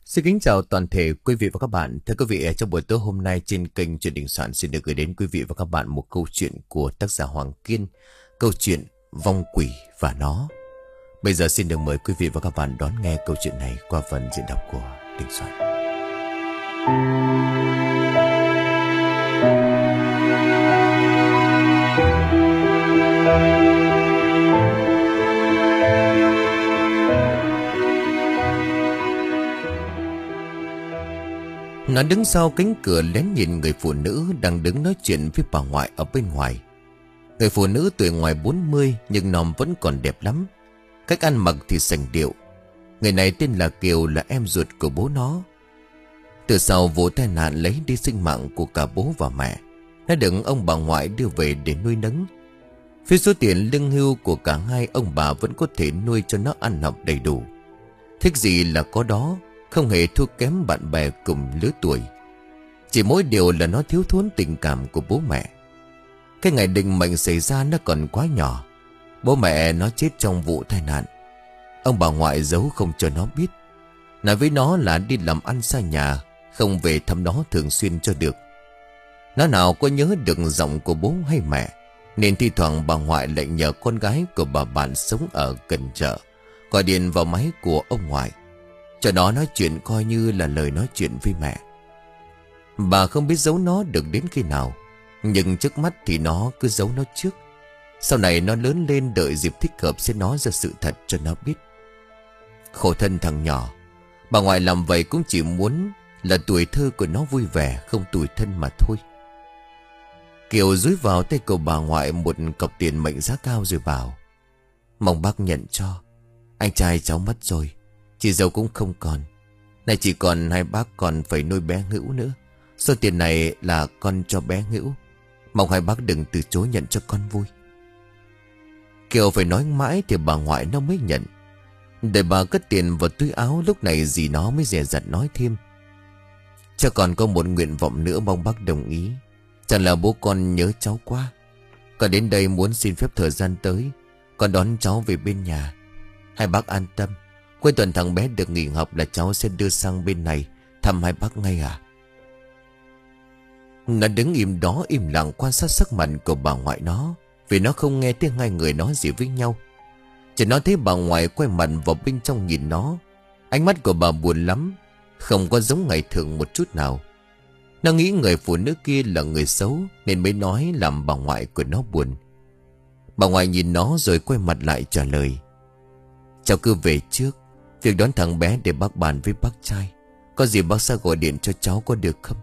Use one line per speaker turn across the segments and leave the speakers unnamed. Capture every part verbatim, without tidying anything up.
Xin kính chào toàn thể quý vị và các bạn. Thưa quý vị, trong buổi tối hôm nay trên kênh Chuyện Đình Soạn xin được gửi đến quý vị và các bạn một câu chuyện của tác giả Hoàng Kiên. Câu chuyện Vong Quỷ và Nó. Bây giờ xin được mời quý vị và các bạn đón nghe câu chuyện này qua phần diễn đọc của Đình Soạn. Nó đứng sau cánh cửa lén nhìn người phụ nữ đang đứng nói chuyện với bà ngoại ở bên ngoài. Người phụ nữ tuổi ngoài bốn mươi nhưng nòm vẫn còn đẹp lắm. Cách ăn mặc thì sành điệu. Người này tên là Kiều, là em ruột của bố nó. Từ sau vụ tai nạn lấy đi sinh mạng của cả bố và mẹ, nó được ông bà ngoại đưa về để nuôi nấng. Phía số tiền lương hưu của cả hai, ông bà vẫn có thể nuôi cho nó ăn học đầy đủ. Thích gì là có đó, không hề thua kém bạn bè cùng lứa tuổi. Chỉ mỗi điều là nó thiếu thốn tình cảm của bố mẹ. Cái ngày định mệnh xảy ra nó còn quá nhỏ. Bố mẹ nó chết trong vụ tai nạn. Ông bà ngoại giấu không cho nó biết. Nói với nó là đi làm ăn xa nhà, không về thăm nó thường xuyên cho được. Nó nào có nhớ được giọng của bố hay mẹ, nên thi thoảng bà ngoại lại nhờ con gái của bà bạn sống ở gần chợ gọi điện vào máy của ông ngoại, cho nó nói chuyện coi như là lời nói chuyện với mẹ. Bà không biết giấu nó được đến khi nào, nhưng trước mắt thì nó cứ giấu nó trước. Sau này nó lớn lên, đợi dịp thích hợp sẽ nói ra sự thật cho nó biết. Khổ thân thằng nhỏ. Bà ngoại làm vậy cũng chỉ muốn là tuổi thơ của nó vui vẻ, không tủi thân mà thôi. Kiều dúi vào tay của bà ngoại một cọc tiền mệnh giá cao rồi bảo: "Mong bác nhận cho. Anh trai cháu mất rồi, chị dâu cũng không còn. Này chỉ còn hai bác còn phải nuôi bé Hữu nữa. Số tiền này là con cho bé Hữu. Mong hai bác đừng từ chối nhận cho con vui." Kiều phải nói mãi thì bà ngoại nó mới nhận. Để bà cất tiền vào túi áo, lúc này dì nó mới dè dặt nói thêm: "Cho con có một nguyện vọng nữa, mong bác đồng ý. Chẳng là bố con nhớ cháu quá. Con đến đây muốn xin phép thời gian tới con đón cháu về bên nhà. Hai bác an tâm, cuối tuần thằng bé được nghỉ học là cháu sẽ đưa sang bên này thăm hai bác ngay à." Nó đứng im đó im lặng quan sát sắc mặt của bà ngoại nó, vì nó không nghe tiếng hai người nói gì với nhau. Chỉ nó thấy bà ngoại quay mặt vào bên trong nhìn nó. Ánh mắt của bà buồn lắm, không có giống ngày thường một chút nào. Nó nghĩ người phụ nữ kia là người xấu nên mới nói làm bà ngoại của nó buồn. Bà ngoại nhìn nó rồi quay mặt lại trả lời: "Cháu cứ về trước. Việc đón thằng bé để bác bàn với bác trai. Có gì bác sẽ gọi điện cho cháu, có được không?"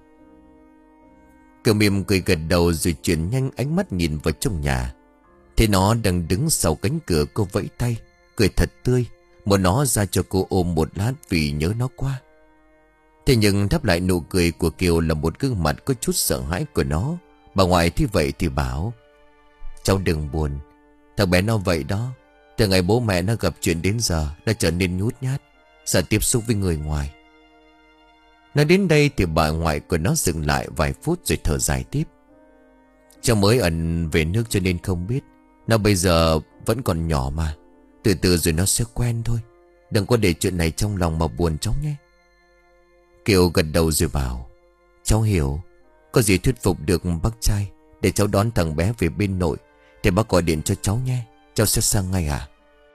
Kiều mỉm cười gật đầu rồi chuyển nhanh ánh mắt nhìn vào trong nhà. Thế nó đang đứng sau cánh cửa, cô vẫy tay, cười thật tươi, muốn nó ra cho cô ôm một lát vì nhớ nó quá. Thế nhưng đáp lại nụ cười của Kiều là một gương mặt có chút sợ hãi của nó. Bà ngoại thấy vậy thì bảo: "Cháu đừng buồn. Thằng bé nó vậy đó. Từ ngày bố mẹ nó gặp chuyện đến giờ đã trở nên nhút nhát, sợ tiếp xúc với người ngoài." Nói đến đây thì bà ngoại của nó dừng lại vài phút rồi thở dài tiếp: "Cháu mới ẩn về nước cho nên không biết. Nó bây giờ vẫn còn nhỏ mà. Từ từ rồi nó sẽ quen thôi. Đừng có để chuyện này trong lòng mà buồn cháu nhé." Kiều gật đầu rồi bảo: "Cháu hiểu. Có gì thuyết phục được bác trai để cháu đón thằng bé về bên nội thì bác gọi điện cho cháu nhé. Cháu sẽ sang ngay à?"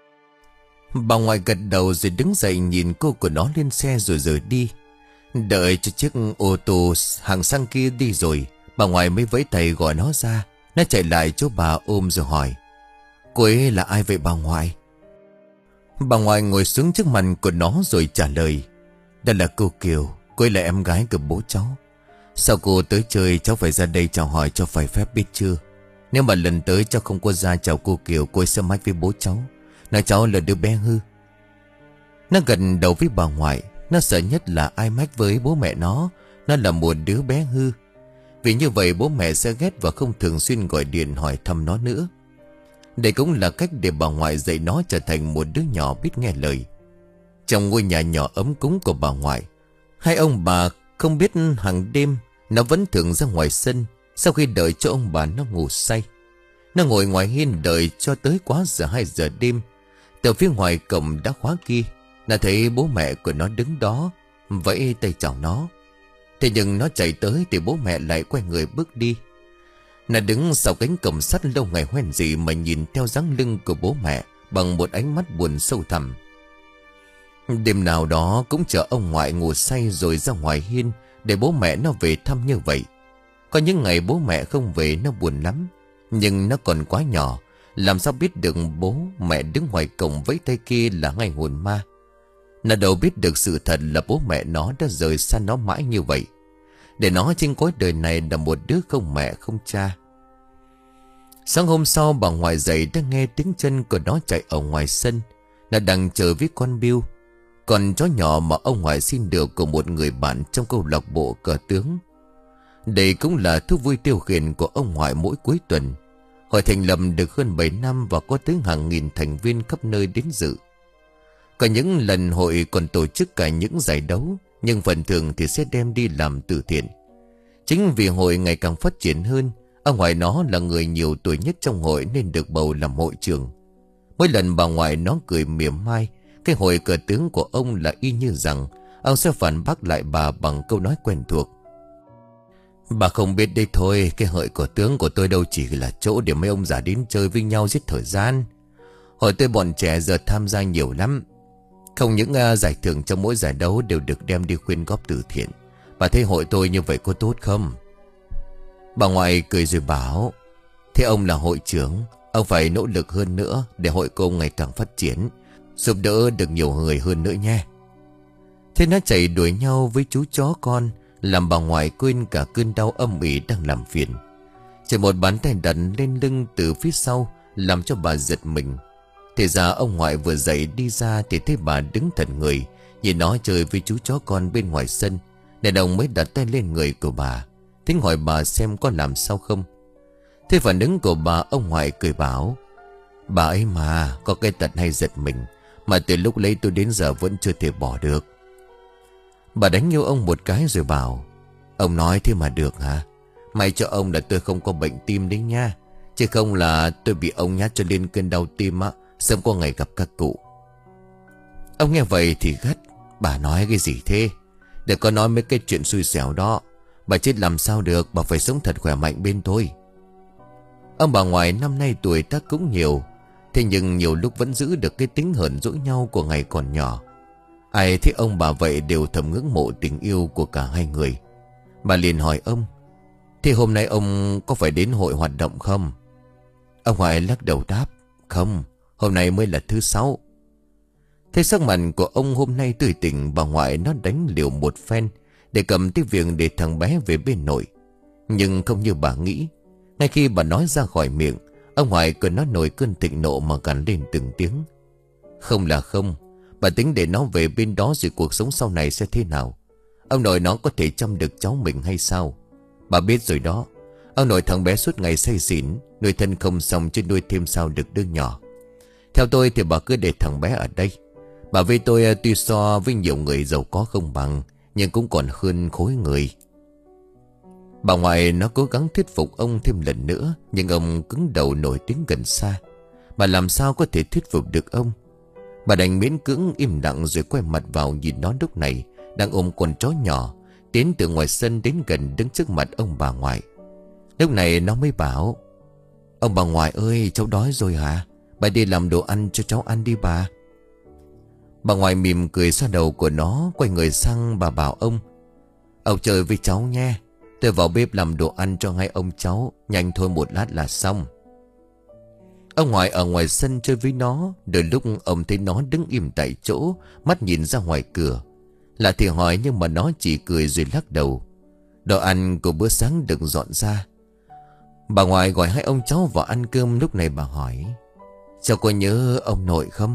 Bà ngoại gật đầu rồi đứng dậy nhìn cô của nó lên xe rồi rời đi. Đợi cho chiếc ô tô hàng xăng kia đi rồi, bà ngoại mới vẫy tay gọi nó ra. Nó chạy lại chỗ bà ôm rồi hỏi: "Cô ấy là ai vậy bà ngoại?" Bà ngoại ngồi xuống trước mặt của nó rồi trả lời: "Đây là cô Kiều. Cô ấy là em gái của bố cháu. Sao cô tới chơi cháu phải ra đây chào hỏi cho phải phép biết chưa. Nếu mà lần tới cháu không có ra chào cô Kiều, cô ấy sẽ mách với bố cháu, nói cháu là đứa bé hư." Nó gần đầu với bà ngoại. Nó sợ nhất là ai mách với bố mẹ nó Nó là một đứa bé hư. Vì như vậy bố mẹ sẽ ghét và không thường xuyên gọi điện hỏi thăm nó nữa. Đây cũng là cách để bà ngoại dạy nó trở thành một đứa nhỏ biết nghe lời. Trong ngôi nhà nhỏ ấm cúng của bà ngoại, hai ông bà không biết hàng đêm nó vẫn thường ra ngoài sân. Sau khi đợi cho ông bà nó ngủ say, nó ngồi ngoài hiên đợi cho tới quá giờ hai giờ đêm. Từ phía ngoài cổng đã khóa kia, nó thấy bố mẹ của nó đứng đó, vẫy tay chào nó. Thế nhưng nó chạy tới thì bố mẹ lại quay người bước đi. Nó đứng sau cánh cổng sắt lâu ngày hoen dị mà nhìn theo dáng lưng của bố mẹ bằng một ánh mắt buồn sâu thẳm. Đêm nào đó cũng chờ ông ngoại ngủ say rồi ra ngoài hiên để bố mẹ nó về thăm như vậy. Có những ngày bố mẹ không về nó buồn lắm, nhưng nó còn quá nhỏ, làm sao biết được bố mẹ đứng ngoài cổng với tay kia là ngay hồn ma. Nó đâu biết được sự thật là bố mẹ nó đã rời xa nó mãi như vậy, để nó trên cõi đời này là một đứa không mẹ không cha. Sáng hôm sau bà ngoại dậy đã nghe tiếng chân của nó chạy ở ngoài sân. Nó đang chờ với con Bill, con chó nhỏ mà ông ngoại xin được của một người bạn trong câu lạc bộ cờ tướng. Đây cũng là thú vui tiêu khiển của ông ngoại mỗi cuối tuần. Hội thành lập được hơn bảy năm và có tới hàng nghìn thành viên khắp nơi đến dự. Có những lần hội còn tổ chức cả những giải đấu, nhưng phần thường thì sẽ đem đi làm từ thiện. Chính vì hội ngày càng phát triển hơn, ông ngoại nó là người nhiều tuổi nhất trong hội nên được bầu làm hội trưởng. Mỗi lần bà ngoại nó cười mỉa mai cái hội cờ tướng của ông là y như rằng ông sẽ phản bác lại bà bằng câu nói quen thuộc: bà không biết đây thôi, cái hội cờ tướng của tôi đâu chỉ là chỗ để mấy ông già đến chơi với nhau giết thời gian. Hội tôi bọn trẻ giờ tham gia nhiều lắm. Không những uh, giải thưởng trong mỗi giải đấu đều được đem đi quyên góp từ thiện. Bà thấy hội tôi như vậy có tốt không? Bà ngoại cười rồi bảo: thế ông là hội trưởng, ông phải nỗ lực hơn nữa để hội của ông ngày càng phát triển, giúp đỡ được nhiều người hơn nữa nha. Thế nó chạy đuổi nhau với chú chó con, làm bà ngoại quên cả cơn đau âm ỉ đang làm phiền. Chỉ một bàn tay đặt lên lưng từ phía sau làm cho bà giật mình. Thì ra ông ngoại vừa dậy đi ra thì thấy bà đứng thần người nhìn nó chơi với chú chó con bên ngoài sân, nên ông mới đặt tay lên người của bà, thính hỏi bà xem có làm sao không. Thế phản ứng của bà, ông ngoại cười bảo: bà ấy mà có cái tật hay giật mình, mà từ lúc lấy tôi đến giờ vẫn chưa thể bỏ được. Bà đánh yêu ông một cái rồi bảo: ông nói thế mà được hả? May cho ông là tôi không có bệnh tim đấy nha, chứ không là tôi bị ông nhát cho lên cơn đau tim á, sớm có ngày gặp các cụ. Ông nghe vậy thì gắt: bà nói cái gì thế? Đừng có nói mấy cái chuyện xui xẻo đó. Bà chết làm sao được, bà phải sống thật khỏe mạnh bên tôi. Ông bà ngoại năm nay tuổi tác cũng nhiều, thế nhưng nhiều lúc vẫn giữ được cái tính hờn dỗi nhau của ngày còn nhỏ. Ai thấy ông bà vậy đều thầm ngưỡng mộ tình yêu của cả hai người. Bà liền hỏi ông: thế hôm nay ông có phải đến hội hoạt động không? Ông ngoại lắc đầu đáp: không, hôm nay mới là thứ sáu. Thấy sắc mặt của ông hôm nay tươi tỉnh, bà ngoại nó đánh liều một phen để cầm cái việc để thằng bé về bên nội. Nhưng không như bà nghĩ, ngay khi bà nói ra khỏi miệng, ông ngoại cứ nó nổi cơn thịnh nộ mà gằn lên từng tiếng: không là không, bà tính để nó về bên đó rồi cuộc sống sau này sẽ thế nào? Ông nội nó có thể chăm được cháu mình hay sao? Bà biết rồi đó, ông nội thằng bé suốt ngày say xỉn, nuôi thân không xong chứ nuôi thêm sao được đứa nhỏ. Theo tôi thì bà cứ để thằng bé ở đây. Bà với tôi tuy so với nhiều người giàu có không bằng, nhưng cũng còn hơn khối người. Bà ngoại nó cố gắng thuyết phục ông thêm lần nữa, nhưng ông cứng đầu nổi tiếng gần xa. Bà làm sao có thể thuyết phục được ông? Bà đành miễn cưỡng im lặng rồi quay mặt vào nhìn nó lúc này đang ôm con chó nhỏ tiến từ ngoài sân đến gần đứng trước mặt ông bà ngoại. Lúc này nó mới bảo: ông bà ngoại ơi, cháu đói rồi hả? Bà đi làm đồ ăn cho cháu ăn đi bà. Bà ngoại mỉm cười xoa đầu của nó, quay người sang bà bảo ông: ông chơi với cháu nha, tôi vào bếp làm đồ ăn cho hai ông cháu, nhanh thôi một lát là xong. Ông ngoại ở ngoài sân chơi với nó, đôi lúc ông thấy nó đứng im tại chỗ, mắt nhìn ra ngoài cửa. Là thì hỏi nhưng mà nó chỉ cười rồi lắc đầu. Đồ ăn của bữa sáng được dọn ra. Bà ngoại gọi hai ông cháu vào ăn cơm. Lúc này bà hỏi: cháu có nhớ ông nội không?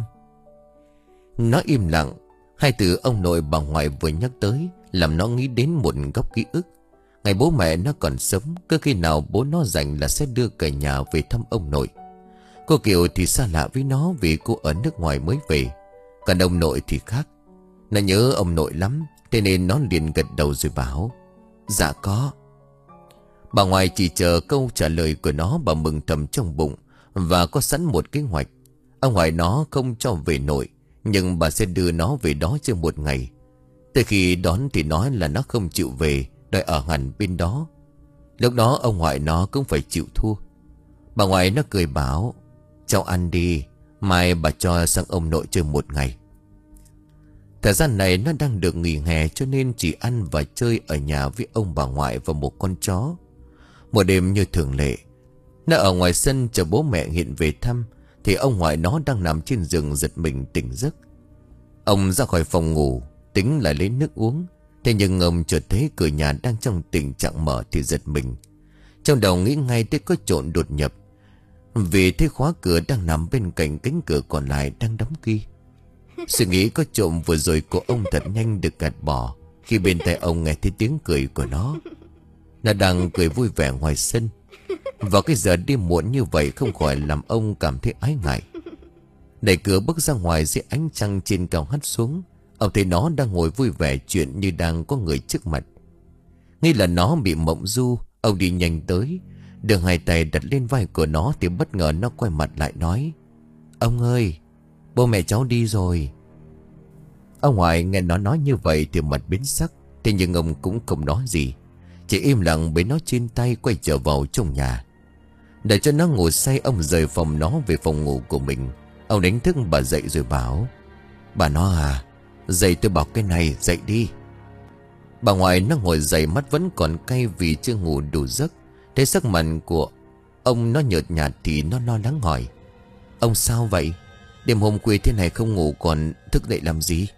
Nó im lặng. Hai từ ông nội bà ngoại vừa nhắc tới làm nó nghĩ đến một góc ký ức. Ngày bố mẹ nó còn sống, cứ khi nào bố nó rảnh là sẽ đưa cả nhà về thăm ông nội. Cô Kiều thì xa lạ với nó vì cô ở nước ngoài mới về. Còn ông nội thì khác. Nó nhớ ông nội lắm, thế nên nó liền gật đầu rồi bảo: dạ có. Bà ngoại chỉ chờ câu trả lời của nó, bà mừng thầm trong bụng và có sẵn một kế hoạch. Ông ngoại nó không cho về nội, nhưng bà sẽ đưa nó về đó trên một ngày. Tới khi đón thì nói là nó không chịu về, đòi ở hẳn bên đó. Lúc đó ông ngoại nó cũng phải chịu thua. Bà ngoại nó cười bảo: cháu ăn đi, mai bà cho sang ông nội chơi một ngày. Thời gian này nó đang được nghỉ hè, cho nên chỉ ăn và chơi ở nhà với ông bà ngoại và một con chó. Một đêm như thường lệ, nó ở ngoài sân chờ bố mẹ hiện về thăm, thì ông ngoại nó đang nằm trên giường giật mình tỉnh giấc. Ông ra khỏi phòng ngủ tính lại lấy nước uống, thế nhưng ông chợt thấy cửa nhà đang trong tình trạng mở thì giật mình. Trong đầu nghĩ ngay tới có trộn đột nhập, vì thấy khóa cửa đang nằm bên cạnh cánh cửa còn lại đang đóng kỹ. Suy nghĩ có trộm vừa rồi của ông thật nhanh được gạt bỏ khi bên tai ông nghe thấy tiếng cười của nó. Nó đang cười vui vẻ ngoài sân. Vào cái giờ đêm muộn như vậy không khỏi làm ông cảm thấy ái ngại. Đẩy cửa bước ra ngoài dưới ánh trăng trên cao hắt xuống, ông thấy nó đang ngồi vui vẻ chuyện như đang có người trước mặt. Nghĩ là nó bị mộng du, ông đi nhanh tới, đưa hai tay đặt lên vai của nó thì bất ngờ nó quay mặt lại nói: ông ơi, bố mẹ cháu đi rồi. Ông ngoại nghe nó nói như vậy thì mặt biến sắc, thế nhưng ông cũng không nói gì, chỉ im lặng bế nó trên tay quay trở vào trong nhà. Để cho nó ngủ say, ông rời phòng nó về phòng ngủ của mình. Ông đánh thức bà dậy rồi bảo: bà nó à, dậy tôi bảo cái này, dậy đi. Bà ngoại nó ngồi dậy, mắt vẫn còn cay vì chưa ngủ đủ giấc. Thấy sắc mặt của ông nó nhợt nhạt thì nó lo lắng hỏi: ông sao vậy? Đêm hôm khuya thế này không ngủ còn thức dậy làm gì?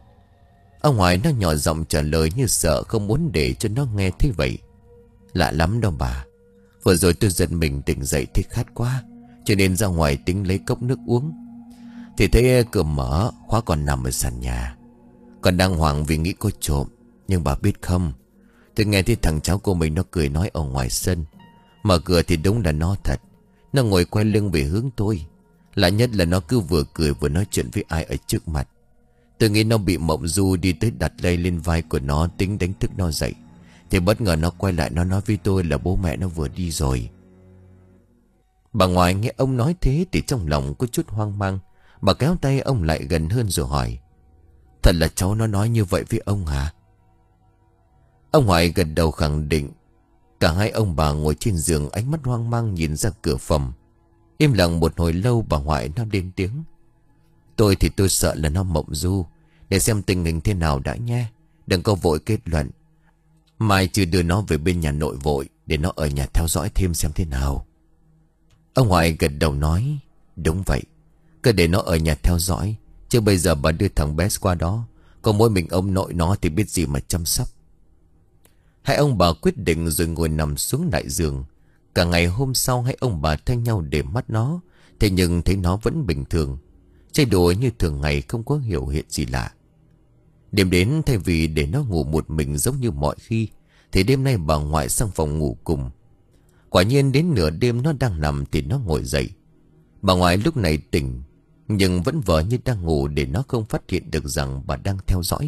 Ông ngoại nó nhỏ giọng trả lời như sợ không muốn để cho nó nghe thấy vậy: lạ lắm đâu bà. Vừa rồi tôi giật mình tỉnh dậy thấy khát quá, cho nên ra ngoài tính lấy cốc nước uống, thì thấy cửa mở, khóa còn nằm ở sàn nhà. Còn đang hoảng vì nghĩ có trộm. Nhưng bà biết không, tôi nghe thấy thằng cháu của mình nó cười nói ở ngoài sân. Mở cửa thì đúng là nó thật. Nó ngồi quay lưng về hướng tôi. Lạ nhất là nó cứ vừa cười vừa nói chuyện với ai ở trước mặt. Tôi nghĩ nó bị mộng du, đi tới đặt tay lên vai của nó tính đánh thức nó dậy, thì bất ngờ nó quay lại, nó nói với tôi là bố mẹ nó vừa đi rồi. Bà ngoại nghe ông nói thế thì trong lòng có chút hoang mang. Bà kéo tay ông lại gần hơn rồi hỏi: thật là cháu nó nói như vậy với ông hả? Ông ngoại gật đầu khẳng định. Cả hai ông bà ngồi trên giường, ánh mắt hoang mang nhìn ra cửa phòng. Im lặng một hồi lâu, bà ngoại nó lên tiếng: tôi thì tôi sợ là nó mộng du, để xem tình hình thế nào đã nha. Đừng có vội kết luận. Mai chưa đưa nó về bên nhà nội vội, để nó ở nhà theo dõi thêm xem thế nào. Ông ngoại gật đầu nói: đúng vậy, cứ để nó ở nhà theo dõi. Chứ bây giờ bà đưa thằng bé qua đó, có mỗi mình ông nội nó thì biết gì mà chăm sóc. Hai ông bà quyết định rồi ngồi nằm xuống đại giường. Cả ngày hôm sau hai ông bà thay nhau để mắt nó, thế nhưng thấy nó vẫn bình thường, chơi đùa như thường ngày, không có biểu hiện gì lạ. Đêm đến, thay vì để nó ngủ một mình giống như mọi khi, thì đêm nay bà ngoại sang phòng ngủ cùng. Quả nhiên đến nửa đêm nó đang nằm thì nó ngồi dậy. Bà ngoại lúc này tỉnh, nhưng vẫn vờ như đang ngủ để nó không phát hiện được rằng bà đang theo dõi.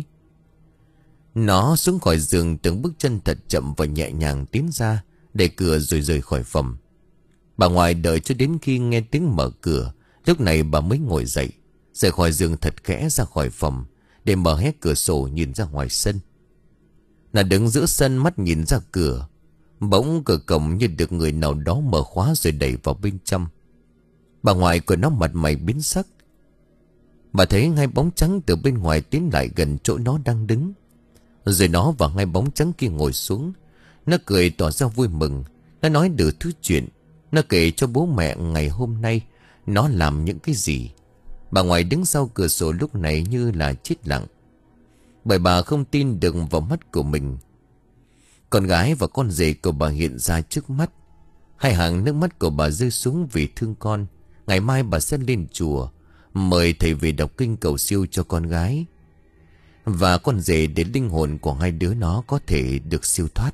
Nó xuống khỏi giường, từng bước chân thật chậm và nhẹ nhàng tiến ra, đẩy cửa rồi rời khỏi phòng. Bà ngoại đợi cho đến khi nghe tiếng mở cửa, lúc này bà mới ngồi dậy, rời khỏi giường thật khẽ ra khỏi phòng, để mở hé cửa sổ nhìn ra ngoài sân. Là đứng giữa sân, mắt nhìn ra cửa. Bỗng cửa cổng như được người nào đó mở khóa rồi đẩy vào bên trong. Bà ngoại của nó mặt mày biến sắc. Bà thấy hai bóng trắng từ bên ngoài tiến lại gần chỗ nó đang đứng. Rồi nó và hai bóng trắng kia ngồi xuống. Nó cười tỏ ra vui mừng. Nó nói được thứ chuyện. Nó kể cho bố mẹ ngày hôm nay nó làm những cái gì. Bà ngoại đứng sau cửa sổ lúc này như là chết lặng, bởi bà không tin được vào mắt của mình. Con gái và con rể của bà hiện ra trước mắt. Hai hàng nước mắt của bà rơi xuống vì thương con. Ngày mai bà sẽ lên chùa, mời thầy về đọc kinh cầu siêu cho con gái và con rể, để linh hồn của hai đứa nó có thể được siêu thoát.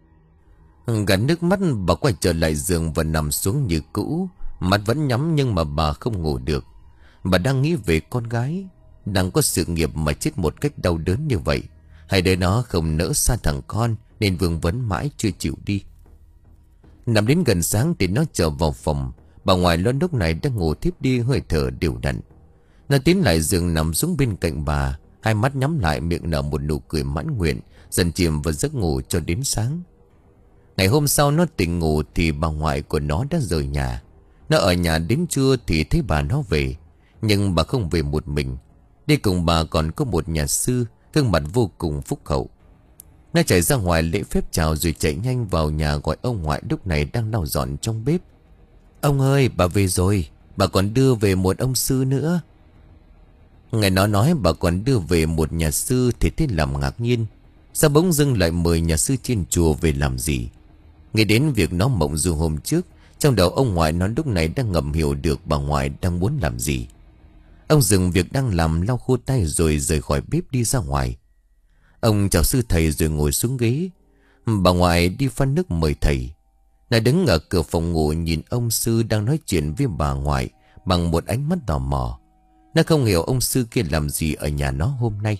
Gạt nước mắt, bà quay trở lại giường và nằm xuống như cũ. Mắt vẫn nhắm nhưng mà bà không ngủ được. Bà đang nghĩ về con gái đang có sự nghiệp mà chết một cách đau đớn như vậy. Hai đứa nó không nỡ xa thằng con, nên vương vấn mãi chưa chịu đi. Nằm đến gần sáng thì nó trở vào phòng. Bà ngoại lo lúc này đang ngủ thiếp đi, hơi thở đều đặn. Nó tiến lại giường nằm xuống bên cạnh bà. Hai mắt nhắm lại, miệng nở một nụ cười mãn nguyện, dần chìm vào giấc ngủ cho đến sáng. Ngày hôm sau nó tỉnh ngủ thì bà ngoại của nó đã rời nhà. Nó ở nhà đến trưa thì thấy bà nó về. Nhưng bà không về một mình. Đi cùng bà còn có một nhà sư, gương mặt vô cùng phúc hậu. Nó chạy ra ngoài lễ phép chào rồi chạy nhanh vào nhà gọi ông ngoại lúc này đang lau dọn trong bếp. Ông ơi, bà về rồi, bà còn đưa về một ông sư nữa. Nghe nó nói bà còn đưa về một nhà sư thì thấy làm ngạc nhiên. Sao bỗng dưng lại mời nhà sư trên chùa về làm gì? Nghĩ đến việc nó mộng du hôm trước, trong đầu ông ngoại nó lúc này đang ngầm hiểu được bà ngoại đang muốn làm gì. Ông dừng việc đang làm, lau khô tay rồi rời khỏi bếp đi ra ngoài. Ông chào sư thầy rồi ngồi xuống ghế. Bà ngoại đi pha nước mời thầy. Nó đứng ở cửa phòng ngủ nhìn ông sư đang nói chuyện với bà ngoại bằng một ánh mắt tò mò. Nó không hiểu ông sư kia làm gì ở nhà nó hôm nay.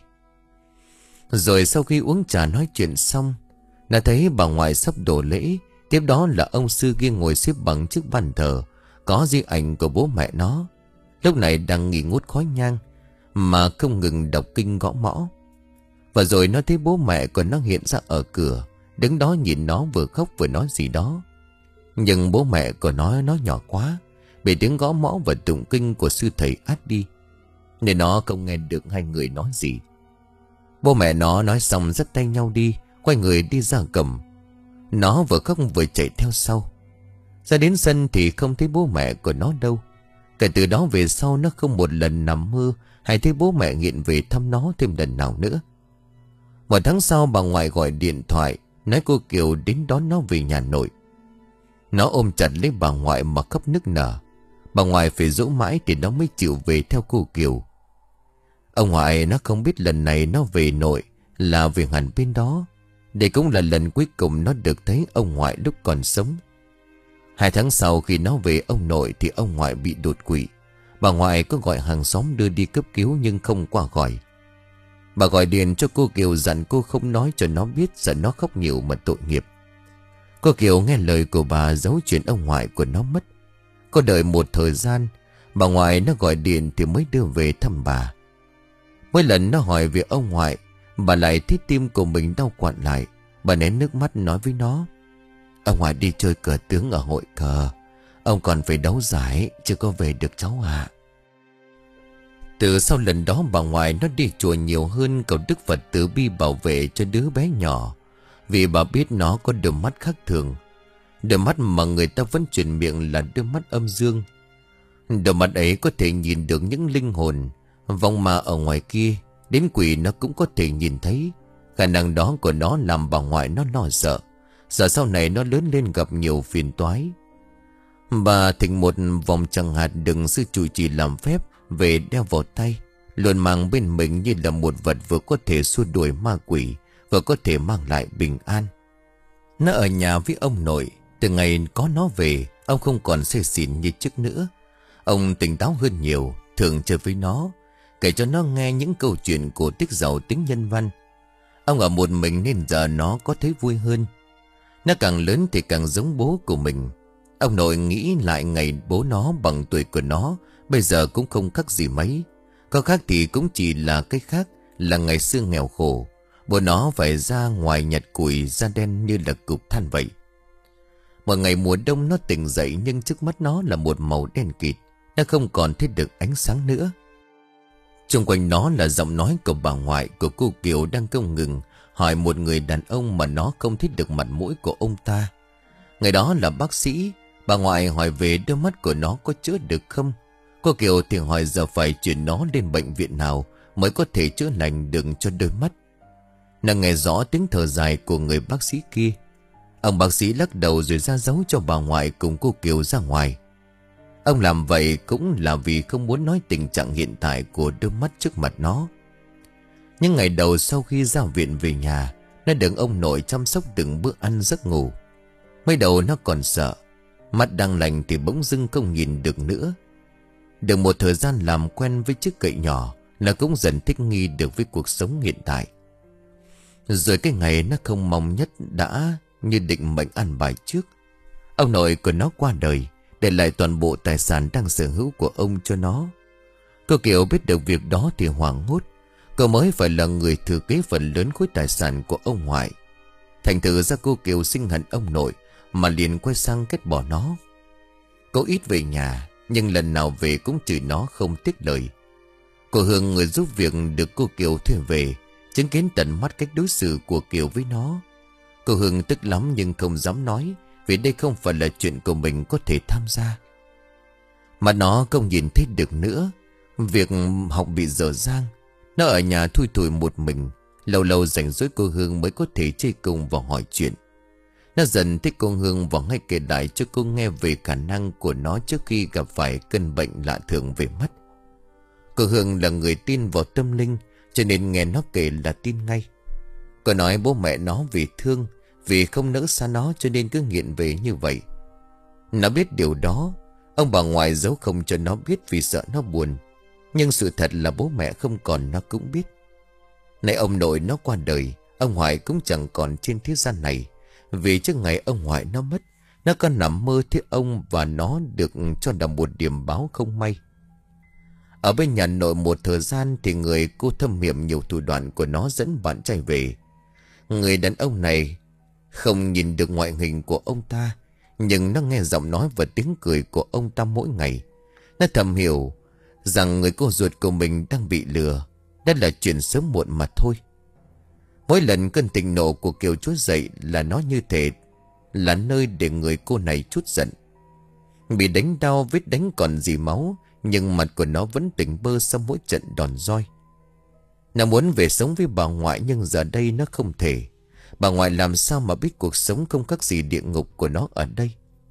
Rồi sau khi uống trà nói chuyện xong, nó thấy bà ngoại sắp đổ lễ. Tiếp đó là ông sư kia ngồi xếp bằng trước bàn thờ, có di ảnh của bố mẹ nó. Lúc này đang nghỉ ngút khói nhang mà không ngừng đọc kinh gõ mõ. Và rồi nó thấy bố mẹ của nó hiện ra ở cửa, đứng đó nhìn nó vừa khóc vừa nói gì đó. Nhưng bố mẹ của nó nói nhỏ quá, bị tiếng gõ mõ và tụng kinh của sư thầy át đi, nên nó không nghe được hai người nói gì. Bố mẹ nó nói xong dắt tay nhau đi, quay người đi ra cổng. Nó vừa khóc vừa chạy theo sau. Ra đến sân thì không thấy bố mẹ của nó đâu. Kể từ đó về sau nó không một lần nằm mơ hay thấy bố mẹ nghiện về thăm nó thêm lần nào nữa. Một tháng sau bà ngoại gọi điện thoại nói cô Kiều đến đón nó về nhà nội. Nó ôm chặt lấy bà ngoại mà khóc nức nở. Bà ngoại phải dỗ mãi thì nó mới chịu về theo cô Kiều. Ông ngoại nó không biết lần này nó về nội là về hẳn bên đó. Đây cũng là lần cuối cùng nó được thấy ông ngoại lúc còn sống. Hai tháng sau khi nó về ông nội thì ông ngoại bị đột quỵ. Bà ngoại có gọi hàng xóm đưa đi cấp cứu nhưng không qua gọi. Bà gọi điện cho cô Kiều dặn cô không nói cho nó biết, sợ nó khóc nhiều mà tội nghiệp. Cô Kiều nghe lời của bà giấu chuyện ông ngoại của nó mất. Cô đợi một thời gian, bà ngoại nó gọi điện thì mới đưa về thăm bà. Mỗi lần nó hỏi về ông ngoại, bà lại thấy tim của mình đau quặn lại. Bà nén nước mắt nói với nó: ông ngoại đi chơi cờ tướng ở hội cờ, ông còn phải đấu giải, chưa có về được cháu ạ. Từ sau lần đó bà ngoại nó đi chùa nhiều hơn, cầu Đức Phật từ bi bảo vệ cho đứa bé nhỏ. Vì bà biết nó có đôi mắt khác thường, đôi mắt mà người ta vẫn truyền miệng là đôi mắt âm dương. Đôi mắt ấy có thể nhìn được những linh hồn, vong ma ở ngoài kia, đến quỷ nó cũng có thể nhìn thấy. Khả năng đó của nó làm bà ngoại nó lo sợ, sợ sau này nó lớn lên gặp nhiều phiền toái. Bà thỉnh một vòng tràng hạt đựng sư trụ trì làm phép về đeo vào tay, luôn mang bên mình như là một vật vừa có thể xua đuổi ma quỷ, vừa có thể mang lại bình an. Nó ở nhà với ông nội. Từ ngày có nó về, ông không còn say xỉn như trước nữa. Ông tỉnh táo hơn nhiều, thường chơi với nó, kể cho nó nghe những câu chuyện cổ tích giàu tính nhân văn. Ông ở một mình nên giờ nó có thấy vui hơn. Nó càng lớn thì càng giống bố của mình. Ông nội nghĩ lại ngày bố nó bằng tuổi của nó, bây giờ cũng không khác gì mấy. Có khác thì cũng chỉ là cái khác, là ngày xưa nghèo khổ, bố nó phải ra ngoài nhặt củi da đen như là cục than vậy. Một ngày mùa đông nó tỉnh dậy nhưng trước mắt nó là một màu đen kịt. Nó không còn thấy được ánh sáng nữa. Xung quanh nó là giọng nói của bà ngoại của cô Kiều đang không ngừng hỏi một người đàn ông mà nó không thấy được mặt mũi của ông ta. Người đó là bác sĩ. Bà ngoại hỏi về đôi mắt của nó có chữa được không. Cô Kiều thì hỏi giờ phải chuyển nó đến bệnh viện nào mới có thể chữa lành được cho đôi mắt. Nó nghe rõ tiếng thở dài của người bác sĩ kia. Ông bác sĩ lắc đầu rồi ra dấu cho bà ngoại cùng cô Kiều ra ngoài. Ông làm vậy cũng là vì không muốn nói tình trạng hiện tại của đôi mắt trước mặt nó. Những ngày đầu sau khi ra viện về nhà, nó được ông nội chăm sóc từng bữa ăn giấc ngủ. Mới đầu nó còn sợ, mắt đang lành thì bỗng dưng không nhìn được nữa. Được một thời gian làm quen với chiếc gậy nhỏ, nó cũng dần thích nghi được với cuộc sống hiện tại. Rồi cái ngày nó không mong nhất đã như định mệnh ăn bài trước. Ông nội của nó qua đời, để lại toàn bộ tài sản đang sở hữu của ông cho nó. Cô Kiều biết được việc đó thì hoảng hốt. Cô mới phải là người thừa kế phần lớn khối tài sản của ông ngoại. Thành thử ra cô Kiều sinh hận ông nội mà liền quay sang kết bỏ nó. Cô ít về nhà, nhưng lần nào về cũng chửi nó không tiếc lời. Cô Hương, người giúp việc được cô Kiều thuê về, chứng kiến tận mắt cách đối xử của Kiều với nó. Cô Hương tức lắm nhưng không dám nói, vì đây không phải là chuyện của mình có thể tham gia. Mà nó không nhìn thấy được nữa. Việc học bị dở dang. Nó ở nhà thui thủi một mình. Lâu lâu rảnh rỗi cô Hương mới có thể chơi cùng và hỏi chuyện. Nó dần thích cô Hương và ngay kể lại cho cô nghe về khả năng của nó trước khi gặp phải cơn bệnh lạ thường về mắt. Cô Hương là người tin vào tâm linh, cho nên nghe nó kể là tin ngay. Cô nói bố mẹ nó vì thương, vì không nỡ xa nó cho nên cứ nghiện về như vậy. Nó biết điều đó. Ông bà ngoại giấu không cho nó biết vì sợ nó buồn. Nhưng sự thật là bố mẹ không còn nó cũng biết. Này ông nội nó qua đời, ông ngoại cũng chẳng còn trên thế gian này. Vì trước ngày ông ngoại nó mất, nó có nằm mơ thấy ông và nó được cho là một điểm báo không may. Ở bên nhà nội một thời gian thì người cô thâm hiểm nhiều thủ đoạn của nó dẫn bạn trai về. Người đàn ông này không nhìn được ngoại hình của ông ta, nhưng nó nghe giọng nói và tiếng cười của ông ta mỗi ngày. Nó thầm hiểu rằng người cô ruột của mình đang bị lừa. Đó là chuyện sớm muộn mà thôi. Mỗi lần cơn thịnh nộ của Kiều trỗi dậy là nó như thể là nơi để người cô này trút giận. Bị đánh đau, vết đánh còn dì máu, nhưng mặt của nó vẫn tỉnh bơ sau mỗi trận đòn roi. Nó muốn về sống với bà ngoại, nhưng giờ đây nó không thể. Bà ngoại làm sao mà biết cuộc sống không khác gì địa ngục của nó ở đây.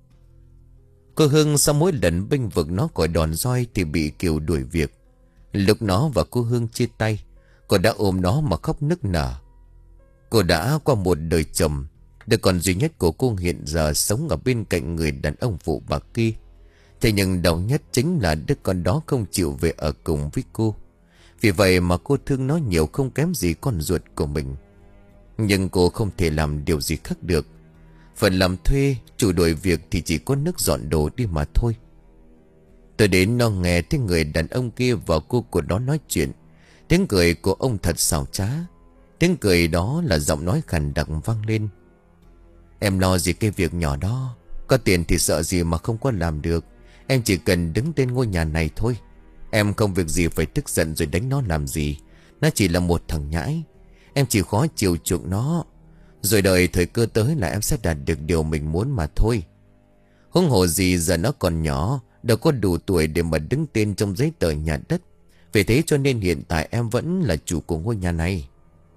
Cô Hương sau mỗi lần bênh vực nó khỏi đòn roi thì bị Kiều đuổi việc. Lúc nó và cô Hương chia tay, cô đã ôm nó mà khóc nức nở. Cô đã qua một đời chồng. Đứa con duy nhất của cô hiện giờ sống ở bên cạnh người đàn ông phụ bà kia. Thế nhưng đau nhất chính là đứa con đó không chịu về ở cùng với cô. Vì vậy mà cô thương nó nhiều không kém gì con ruột của mình. Nhưng cô không thể làm điều gì khác được. Phần làm thuê, chủ đuổi việc thì chỉ có nước dọn đồ đi mà thôi. Tôi đến nó nghe thấy người đàn ông kia và cô của nó nói chuyện. Tiếng cười của ông thật xảo trá. Tiếng cười đó là giọng nói khàn đặc vang lên. Em lo gì cái việc nhỏ đó. Có tiền thì sợ gì mà không có làm được. Em chỉ cần đứng tên ngôi nhà này thôi. Em không việc gì phải tức giận rồi đánh nó làm gì. Nó chỉ là một thằng nhãi. Em chỉ khó chiều chuộng nó. Rồi đợi thời cơ tới là em sẽ đạt được điều mình muốn mà thôi. Huống hồ gì giờ nó còn nhỏ, đâu có đủ tuổi để mà đứng tên trong giấy tờ nhà đất. Vì thế cho nên hiện tại em vẫn là chủ của ngôi nhà này.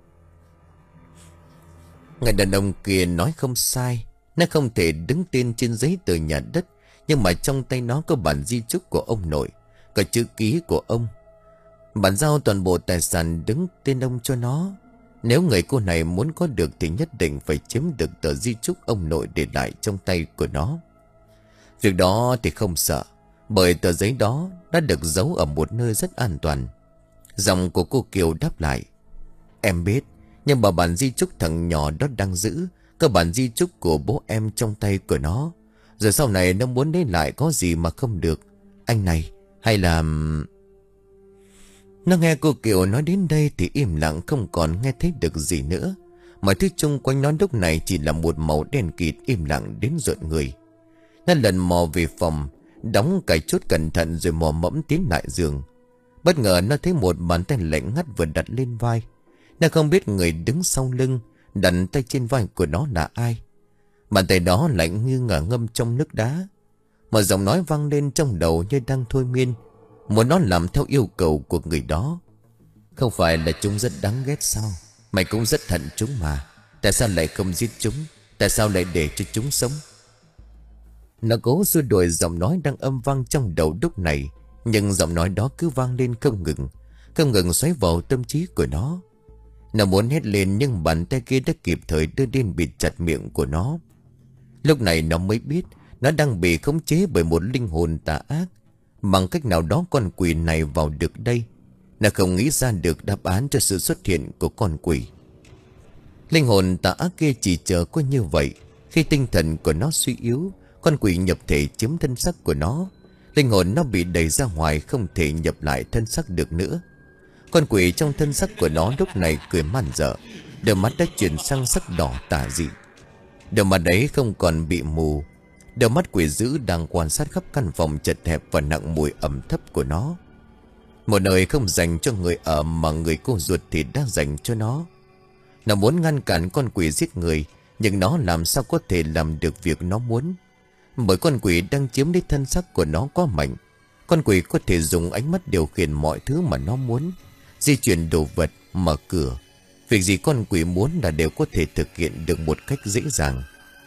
Người đàn ông kia nói không sai. Nó không thể đứng tên trên giấy tờ nhà đất, nhưng mà trong tay nó có bản di chúc của ông nội, có chữ ký của ông. Bản giao toàn bộ tài sản đứng tên ông cho nó. Nếu người cô này muốn có được thì nhất định phải chiếm được tờ di chúc ông nội để lại trong tay của nó. Việc đó thì không sợ, bởi tờ giấy đó đã được giấu ở một nơi rất an toàn. Giọng của cô Kiều đáp lại. Em biết, nhưng mà bản di chúc thằng nhỏ đó đang giữ, có bản di chúc của bố em trong tay của nó. Rồi sau này nó muốn lấy lại có gì mà không được. Anh này, hay là... Nó nghe cô Kiều nói đến đây thì im lặng, không còn nghe thấy được gì nữa. Mọi thứ chung quanh nó lúc này chỉ là một màu đen kịt im lặng đến rợn người. Nó lần mò về phòng, đóng cài chốt cẩn thận rồi mò mẫm tiến lại giường. Bất ngờ nó thấy một bàn tay lạnh ngắt vừa đặt lên vai. Nó không biết người đứng sau lưng đặt tay trên vai của nó là ai. Bàn tay đó lạnh như ngả ngâm trong nước đá. Một giọng nói vang lên trong đầu như đang thôi miên, muốn nó làm theo yêu cầu của người đó. Không phải là chúng rất đáng ghét sao? Mày cũng rất hận chúng mà. Tại sao lại không giết chúng? Tại sao lại để cho chúng sống? Nó cố xua đuổi giọng nói đang âm vang trong đầu lúc này, nhưng giọng nói đó cứ vang lên không ngừng, không ngừng xoáy vào tâm trí của nó. Nó muốn hét lên nhưng bàn tay kia đã kịp thời đưa đến bịt chặt miệng của nó. Lúc này nó mới biết nó đang bị khống chế bởi một linh hồn tà ác. Bằng cách nào đó con quỷ này vào được đây. Nó không nghĩ ra được đáp án cho sự xuất hiện của con quỷ. Linh hồn tà ác kia chỉ chờ có như vậy. Khi tinh thần của nó suy yếu, con quỷ nhập thể chiếm thân xác của nó. Linh hồn nó bị đẩy ra ngoài, không thể nhập lại thân xác được nữa. Con quỷ trong thân xác của nó lúc này cười man dợ. Đôi mắt đã chuyển sang sắc đỏ tà dị. Đôi mắt đấy không còn bị mù. Đôi mắt quỷ dữ đang quan sát khắp căn phòng chật hẹp và nặng mùi ẩm thấp của nó. Một nơi không dành cho người ở mà người cô ruột thì đã dành cho nó. Nó muốn ngăn cản con quỷ giết người, nhưng nó làm sao có thể làm được việc nó muốn. Bởi con quỷ đang chiếm lấy thân xác của nó quá mạnh. Con quỷ có thể dùng ánh mắt điều khiển mọi thứ mà nó muốn. Di chuyển đồ vật, mở cửa. Việc gì con quỷ muốn là đều có thể thực hiện được một cách dễ dàng.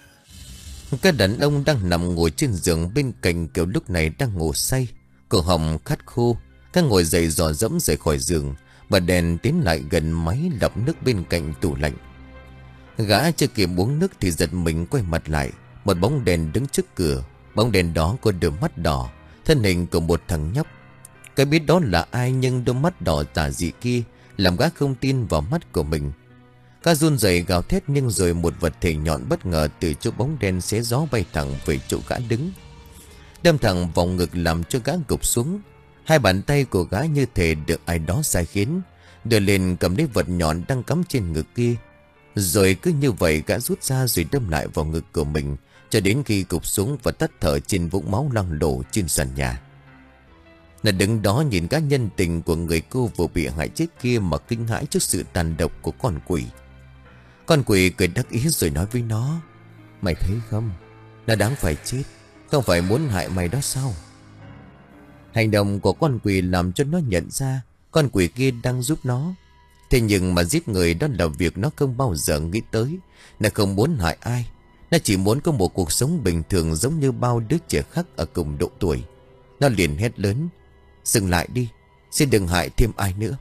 Các đàn ông đang nằm ngồi trên giường bên cạnh Kiều lúc này đang ngủ say. Cổ họng khát khô. Các ngồi dậy dò dẫm rời khỏi giường. Bà đèn tiến lại gần máy lọc nước bên cạnh tủ lạnh. Gã chưa kịp uống nước thì giật mình quay mặt lại. Một bóng đèn đứng trước cửa. Bóng đèn đó có đôi mắt đỏ, thân hình của một thằng nhóc. Cái biết đó là ai, nhưng đôi mắt đỏ tà dị kia làm gã không tin vào mắt của mình. Gã run rẩy gào thét, nhưng rồi một vật thể nhọn bất ngờ từ chỗ bóng đen xé gió bay thẳng về chỗ gã đứng, đâm thẳng vào ngực làm cho gã gục xuống. Hai bàn tay của gã như thể được ai đó sai khiến, đưa lên cầm lấy vật nhọn đang cắm trên ngực kia. Rồi cứ như vậy gã rút ra rồi đâm lại vào ngực của mình, cho đến khi gục xuống và tắt thở trên vũng máu loang lổ trên sàn nhà. Nó đứng đó nhìn cá nhân tình của người cô vừa bị hại chết kia mà kinh hãi trước sự tàn độc của con quỷ. Con quỷ cười đắc ý rồi nói với nó: "Mày thấy không? Nó đáng phải chết. Không phải muốn hại mày đó sao?" Hành động của con quỷ làm cho nó nhận ra con quỷ kia đang giúp nó. Thế nhưng mà giết người đó là việc nó không bao giờ nghĩ tới. Nó không muốn hại ai. Nó chỉ muốn có một cuộc sống bình thường giống như bao đứa trẻ khác ở cùng độ tuổi. Nó liền hét lớn: "Dừng lại đi, xin đừng hại thêm ai nữa."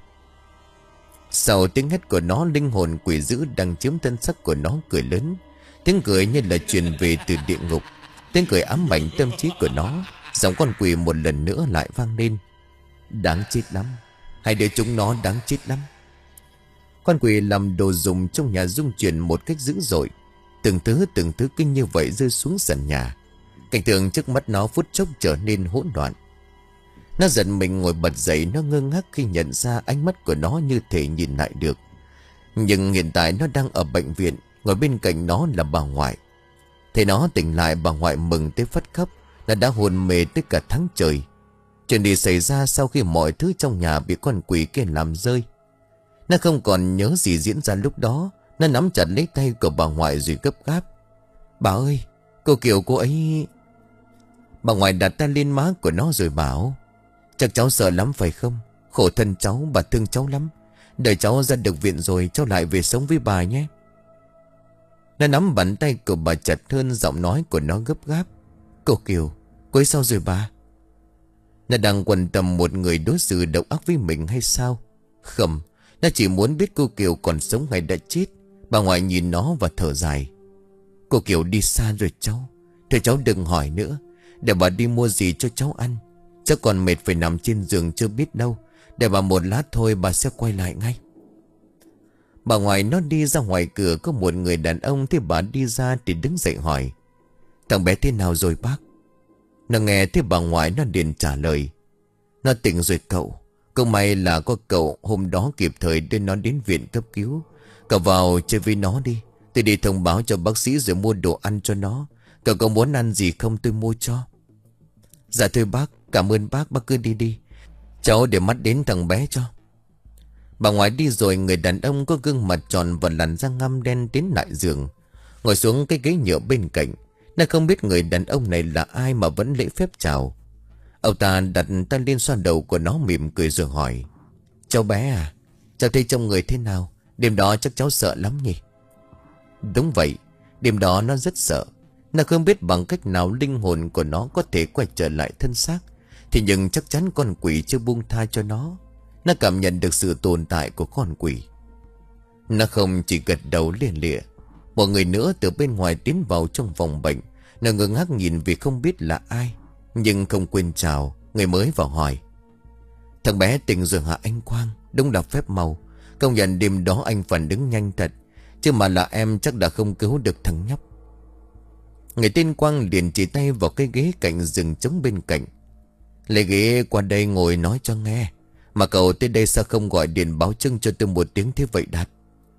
Sau tiếng hét của nó, linh hồn quỷ dữ đang chiếm thân xác của nó cười lớn. Tiếng cười như là truyền về từ địa ngục. Tiếng cười ám ảnh tâm trí của nó. Giọng con quỷ một lần nữa lại vang lên: "Đáng chết lắm. Hai đứa chúng nó đáng chết lắm." Con quỷ làm đồ dùng trong nhà rung chuyển một cách dữ dội. Từng thứ từng thứ kinh như vậy rơi xuống sàn nhà. Cảnh tượng trước mắt nó phút chốc trở nên hỗn loạn. Nó giật mình ngồi bật dậy. Nó ngơ ngác khi nhận ra ánh mắt của nó như thể nhìn lại được. Nhưng hiện tại nó đang ở bệnh viện. Ngồi bên cạnh nó là bà ngoại. Thấy nó tỉnh lại, bà ngoại mừng tới phát khóc. Nó đã hôn mê tới cả tháng trời. Chuyện gì xảy ra sau khi mọi thứ trong nhà bị con quỷ kia làm rơi? Nó không còn nhớ gì diễn ra lúc đó. Nó nắm chặt lấy tay của bà ngoại rồi gấp gáp: "Bà ơi, cô Kiều cô ấy..." Bà ngoại đặt tay lên má của nó rồi bảo: "Chắc cháu sợ lắm phải không? Khổ thân cháu, bà thương cháu lắm. Đợi cháu ra được viện rồi cháu lại về sống với bà nhé." Nó nắm bàn tay của bà chặt hơn, giọng nói của nó gấp gáp: "Cô Kiều, cô ấy sao rồi bà?" Nó đang quan tâm một người đối xử độc ác với mình hay sao? Không, nó chỉ muốn biết cô Kiều còn sống hay đã chết. Bà ngoại nhìn nó và thở dài: "Cô Kiều đi xa rồi cháu. Thôi cháu đừng hỏi nữa. Để bà đi mua gì cho cháu ăn. Cháu còn mệt phải nằm trên giường chưa biết đâu. Để bà một lát thôi bà sẽ quay lại ngay." Bà ngoại nó đi ra ngoài cửa, có một người đàn ông thấy bà đi ra thì đứng dậy hỏi: "Thằng bé thế nào rồi bác?" Nó nghe thấy bà ngoại nó liền trả lời: "Nó tỉnh rồi cậu. Cũng may là có cậu hôm đó kịp thời đưa nó đến viện cấp cứu. Cậu vào chơi với nó đi. Tôi đi thông báo cho bác sĩ rồi mua đồ ăn cho nó. Cậu có muốn ăn gì không tôi mua cho." "Dạ thưa bác, cảm ơn bác, bác cứ đi đi. Cháu để mắt đến thằng bé cho." Bà ngoại đi rồi, người đàn ông có gương mặt tròn và làn da ngăm đen tiến lại giường, ngồi xuống cái ghế nhựa bên cạnh. Nó không biết người đàn ông này là ai mà vẫn lễ phép chào. Ông ta đặt tay lên xoa đầu của nó, mỉm cười rồi hỏi: "Cháu bé à, cháu thấy trong người thế nào? Đêm đó chắc cháu sợ lắm nhỉ?" Đúng vậy, đêm đó nó rất sợ. Nó không biết bằng cách nào linh hồn của nó có thể quay trở lại thân xác. Thì nhưng chắc chắn con quỷ chưa buông tha cho nó. Nó cảm nhận được sự tồn tại của con quỷ. Nó không chỉ gật đầu lia lịa. Một người nữa từ bên ngoài tiến vào trong phòng bệnh. Nó ngơ ngác nhìn vì không biết là ai, nhưng không quên chào. Người mới vào hỏi: "Thằng bé tỉnh rồi hả anh Quang? Đúng là phép màu. Công nhận đêm đó anh phản ứng nhanh thật. Chứ mà là em chắc đã không cứu được thằng nhóc." Người tên Quang liền chỉ tay vào cái ghế cạnh giường trống bên cạnh: "Lấy ghế qua đây ngồi nói cho nghe. Mà cậu tới đây sao không gọi điện báo trưng cho tôi một tiếng thế vậy Đạt?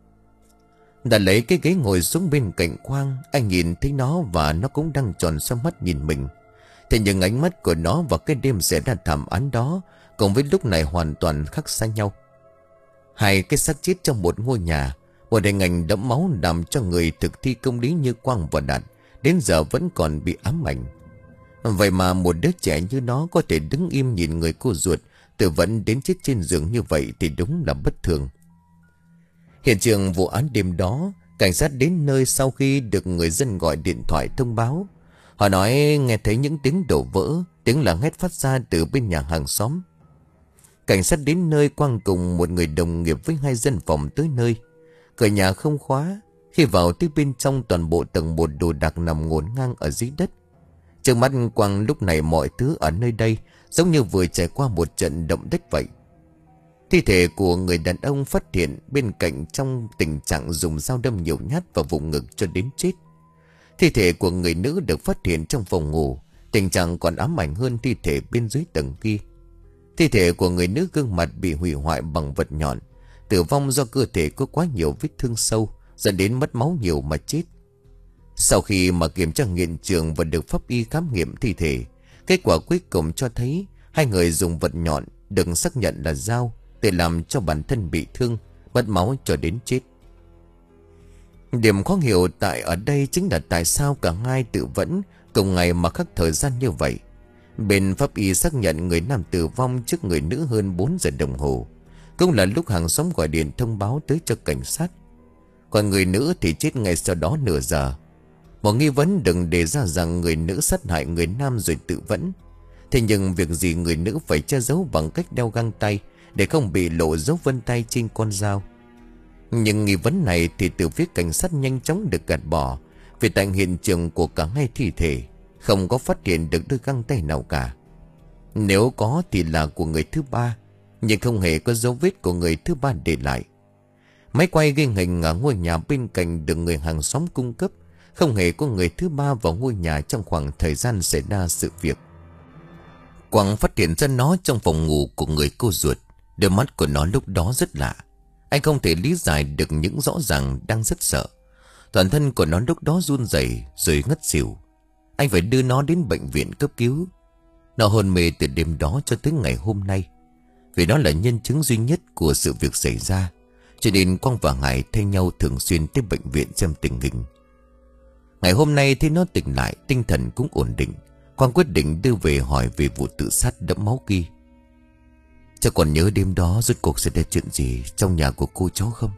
Đạt lấy cái ghế ngồi xuống bên cạnh Quang. Anh nhìn thấy nó và nó cũng đang tròn xoe mắt nhìn mình. Thế nhưng ánh mắt của nó vào cái đêm xảy ra thảm án đó cùng với lúc này hoàn toàn khác xa nhau. Hai cái xác chết trong một ngôi nhà, một hình ảnh đẫm máu làm cho người thực thi công lý như Quang và Đạt đến giờ vẫn còn bị ám ảnh. Vậy mà một đứa trẻ như nó có thể đứng im nhìn người cô ruột tự vẫn đến chết trên giường như vậy thì đúng là bất thường. Hiện trường vụ án đêm đó, cảnh sát đến nơi sau khi được người dân gọi điện thoại thông báo. Họ nói nghe thấy những tiếng đổ vỡ, tiếng la hét phát ra từ bên nhà hàng xóm. Cảnh sát đến nơi, Quang cùng một người đồng nghiệp với hai dân phòng tới nơi. Cửa nhà không khóa. Khi vào tới bên trong, toàn bộ tầng một đồ đạc nằm ngổn ngang ở dưới đất. Trước mắt Quang lúc này mọi thứ ở nơi đây giống như vừa trải qua một trận động đất vậy. Thi thể của người đàn ông phát hiện bên cạnh trong tình trạng dùng dao đâm nhiều nhát vào vùng ngực cho đến chết. Thi thể của người nữ được phát hiện trong phòng ngủ, tình trạng còn ám ảnh hơn thi thể bên dưới tầng kia. Thi thể của người nữ gương mặt bị hủy hoại bằng vật nhọn, tử vong do cơ thể có quá nhiều vết thương sâu dẫn đến mất máu nhiều mà chết. Sau khi mà kiểm tra hiện trường và được pháp y khám nghiệm thi thể, kết quả cuối cùng cho thấy hai người dùng vật nhọn được xác nhận là dao để làm cho bản thân bị thương, mất máu cho đến chết. Điểm khó hiểu tại ở đây chính là tại sao cả hai tự vẫn cùng ngày mà khác thời gian như vậy. Bên pháp y xác nhận người nam tử vong trước người nữ hơn bốn giờ đồng hồ, cũng là lúc hàng xóm gọi điện thông báo tới cho cảnh sát. Còn người nữ thì chết ngay sau đó nửa giờ. Một nghi vấn đừng đề ra rằng người nữ sát hại người nam rồi tự vẫn. Thế nhưng việc gì người nữ phải che giấu bằng cách đeo găng tay để không bị lộ dấu vân tay trên con dao. Nhưng nghi vấn này thì từ phía cảnh sát nhanh chóng được gạt bỏ, vì tại hiện trường của cả hai thi thể không có phát hiện được đôi găng tay nào cả. Nếu có thì là của người thứ ba, nhưng không hề có dấu vết của người thứ ba để lại. Máy quay ghi hình ở ngôi nhà bên cạnh được người hàng xóm cung cấp, không hề có người thứ ba vào ngôi nhà trong khoảng thời gian xảy ra sự việc. Quang phát hiện ra nó trong phòng ngủ của người cô ruột. Đôi mắt của nó lúc đó rất lạ. Anh không thể lý giải được những rõ ràng đang rất sợ. Toàn thân của nó lúc đó run rẩy rồi ngất xỉu. Anh phải đưa nó đến bệnh viện cấp cứu. Nó hôn mê từ đêm đó cho tới ngày hôm nay. Vì nó là nhân chứng duy nhất của sự việc xảy ra, cho nên Quang và Hải thay nhau thường xuyên tới bệnh viện xem tình hình. Ngày hôm nay thấy nó tỉnh lại, tinh thần cũng ổn định, Quang quyết định đưa về hỏi về vụ tự sát đẫm máu kia. Cháu còn nhớ đêm đó rốt cuộc xảy ra chuyện gì trong nhà của cô cháu không?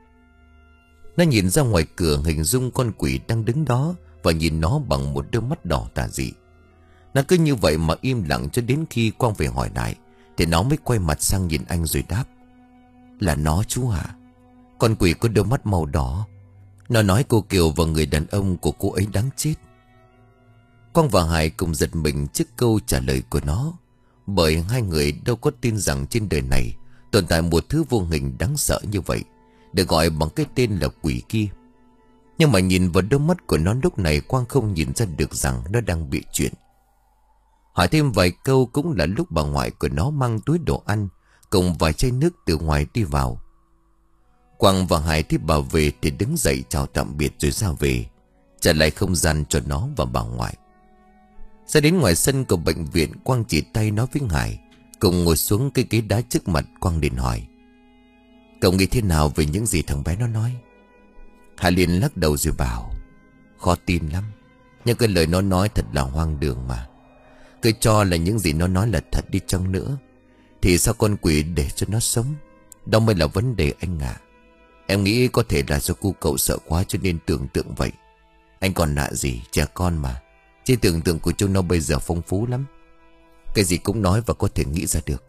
Nó nhìn ra ngoài cửa hình dung con quỷ đang đứng đó và nhìn nó bằng một đôi mắt đỏ tà dị. Nó cứ như vậy mà im lặng cho đến khi Quang về hỏi lại thì nó mới quay mặt sang nhìn anh rồi đáp: Là nó chú hả? Con quỷ có đôi mắt màu đỏ. Nó nói cô Kiều và người đàn ông của cô ấy đáng chết. Quang và Hải cùng giật mình trước câu trả lời của nó, bởi hai người đâu có tin rằng trên đời này tồn tại một thứ vô hình đáng sợ như vậy, được gọi bằng cái tên là quỷ kia. Nhưng mà nhìn vào đôi mắt của nó lúc này, Quang không nhìn ra được rằng nó đang bị chuyện. Hỏi thêm vài câu cũng là lúc bà ngoại của nó mang túi đồ ăn cùng vài chai nước từ ngoài đi vào. Quang và Hải thấy bà về thì đứng dậy chào tạm biệt rồi ra về, trả lại không gian cho nó và bà ngoại. Ra đến ngoài sân của bệnh viện, Quang chỉ tay nói với Hải cùng ngồi xuống cái ghế đá trước mặt. Quang liền hỏi: Cậu nghĩ thế nào về những gì thằng bé nó nói? Hải liền lắc đầu rồi bảo: Khó tin lắm, nhưng cái lời nó nói thật là hoang đường mà. Cứ cho là những gì nó nói là thật đi chăng nữa thì sao con quỷ để cho nó sống? Đó mới là vấn đề anh ạ. Em nghĩ có thể là do cô cậu sợ quá cho nên tưởng tượng vậy. Anh còn lạ gì, trẻ con mà. Chứ tưởng tượng của chúng nó bây giờ phong phú lắm. Cái gì cũng nói và có thể nghĩ ra được.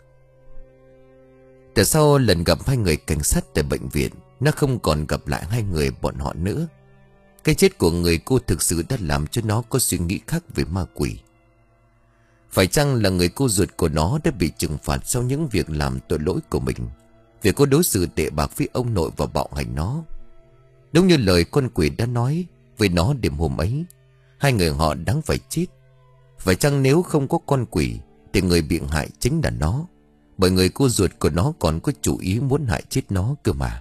Từ sau lần gặp hai người cảnh sát tại bệnh viện, nó không còn gặp lại hai người bọn họ nữa. Cái chết của người cô thực sự đã làm cho nó có suy nghĩ khác về ma quỷ. Phải chăng là người cô ruột của nó đã bị trừng phạt sau những việc làm tội lỗi của mình, vì cô đối xử tệ bạc với ông nội và bạo hành nó? Đúng như lời con quỷ đã nói với nó đêm hôm ấy, hai người họ đáng phải chết. Phải chăng nếu không có con quỷ thì người bị hại chính là nó? Bởi người cô ruột của nó còn có chủ ý muốn hại chết nó cơ mà.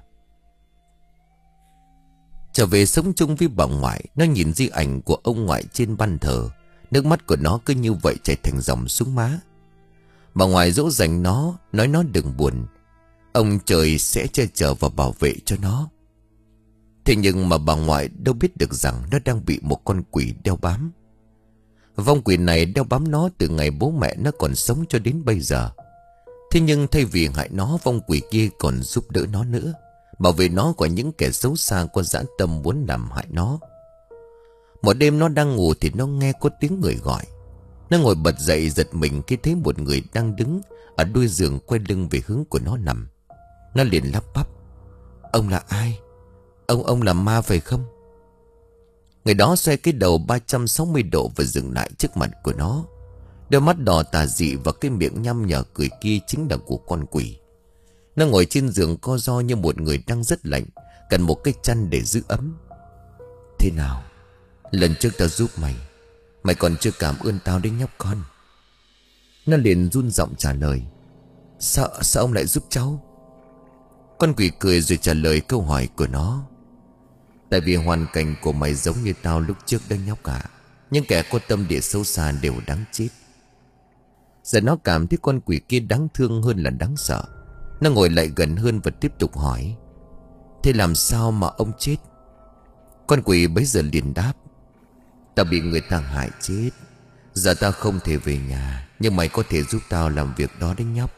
Trở về sống chung với bà ngoại, nó nhìn di ảnh của ông ngoại trên ban thờ. Nước mắt của nó cứ như vậy chảy thành dòng xuống má. Bà ngoại dỗ dành nó, nói nó đừng buồn, ông trời sẽ che chở và bảo vệ cho nó. Thế nhưng mà bà ngoại đâu biết được rằng nó đang bị một con quỷ đeo bám. Vong quỷ này đeo bám nó từ ngày bố mẹ nó còn sống cho đến bây giờ. Thế nhưng thay vì hại nó, vong quỷ kia còn giúp đỡ nó nữa, bảo vệ nó của những kẻ xấu xa có dã tâm muốn làm hại nó. Một đêm nó đang ngủ thì nó nghe có tiếng người gọi. Nó ngồi bật dậy giật mình khi thấy một người đang đứng ở đuôi giường quay lưng về hướng của nó nằm. Nó liền lắp bắp: "Ông là ai? Ông ông là ma phải không?" Người đó xoay cái đầu ba trăm sáu mươi độ và dừng lại trước mặt của nó. Đôi mắt đỏ tà dị và cái miệng nhăm nhở cười kia chính là của con quỷ. Nó ngồi trên giường co ro như một người đang rất lạnh, cần một cái chăn để giữ ấm. "Thế nào? Lần trước tao giúp mày, mày còn chưa cảm ơn tao đấy nhóc con." Nó liền run giọng trả lời: Sao, sao ông lại giúp cháu?" Con quỷ cười rồi trả lời câu hỏi của nó: "Tại vì hoàn cảnh của mày giống như tao lúc trước đấy nhóc ạ. Những kẻ có tâm địa sâu xa đều đáng chết." Giờ nó cảm thấy con quỷ kia đáng thương hơn là đáng sợ. Nó ngồi lại gần hơn và tiếp tục hỏi: "Thế làm sao mà ông chết?" Con quỷ bấy giờ liền đáp: "Tao bị người ta hại chết. Giờ tao không thể về nhà, nhưng mày có thể giúp tao làm việc đó đấy nhóc."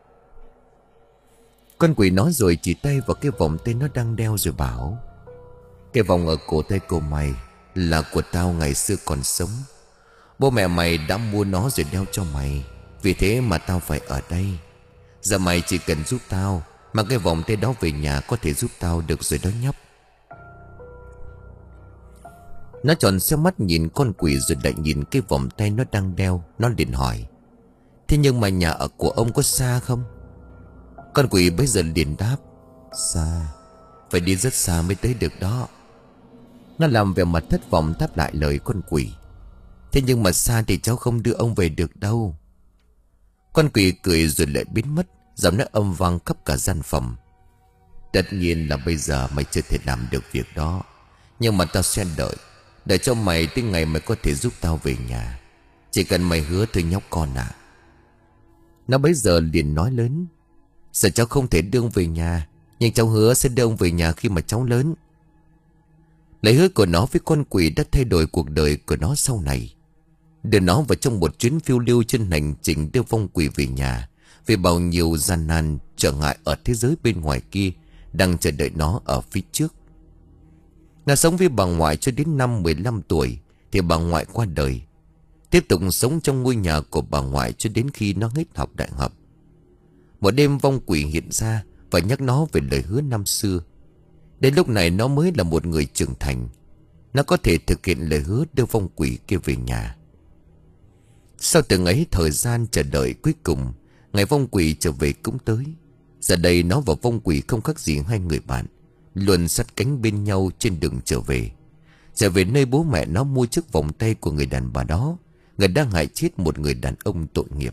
Con quỷ nói rồi chỉ tay vào cái vòng tay nó đang đeo rồi bảo: "Cái vòng ở cổ tay của mày là của tao ngày xưa còn sống. Bố mẹ mày đã mua nó rồi đeo cho mày, vì thế mà tao phải ở đây. Giờ mày chỉ cần giúp tao mang cái vòng tay đó về nhà, có thể giúp tao được rồi đó nhóc." Nó tròn xe mắt nhìn con quỷ rồi lại nhìn cái vòng tay nó đang đeo. Nó liền hỏi: "Thế nhưng mà nhà ở của ông có xa không?" Con quỷ bây giờ liền đáp: "Xa, phải đi rất xa mới tới được đó." Nó làm vẻ mặt thất vọng đáp lại lời con quỷ: "Thế nhưng mà xa thì cháu không đưa ông về được đâu." Con quỷ cười rồi lại biến mất, giọng nói âm vang khắp cả gian phòng: "Tất nhiên là bây giờ mày chưa thể làm được việc đó, nhưng mà tao sẽ đợi Đợi cho mày tới ngày mày có thể giúp tao về nhà. Chỉ cần mày hứa thôi nhóc con à." Nó bấy giờ liền nói lớn: "Giờ cháu không thể đưa ông về nhà, nhưng cháu hứa sẽ đưa ông về nhà khi mà cháu lớn." Lời hứa của nó với con quỷ đã thay đổi cuộc đời của nó sau này, đưa nó vào trong một chuyến phiêu lưu trên hành trình đưa vong quỷ về nhà, vì bao nhiêu gian nan trở ngại ở thế giới bên ngoài kia đang chờ đợi nó ở phía trước. Nó sống với bà ngoại cho đến năm mười lăm tuổi thì bà ngoại qua đời. Tiếp tục sống trong ngôi nhà của bà ngoại cho đến khi nó hết học đại học. Một đêm vong quỷ hiện ra và nhắc nó về lời hứa năm xưa. Đến lúc này nó mới là một người trưởng thành. Nó có thể thực hiện lời hứa đưa vong quỷ kia về nhà. Sau từng ấy thời gian chờ đợi, cuối cùng ngày vong quỷ trở về cũng tới. Giờ đây nó và vong quỷ không khác gì hai người bạn, luôn sát cánh bên nhau trên đường trở về. Trở về nơi bố mẹ nó mua chiếc vòng tay của người đàn bà đó, người đang hại chết một người đàn ông tội nghiệp.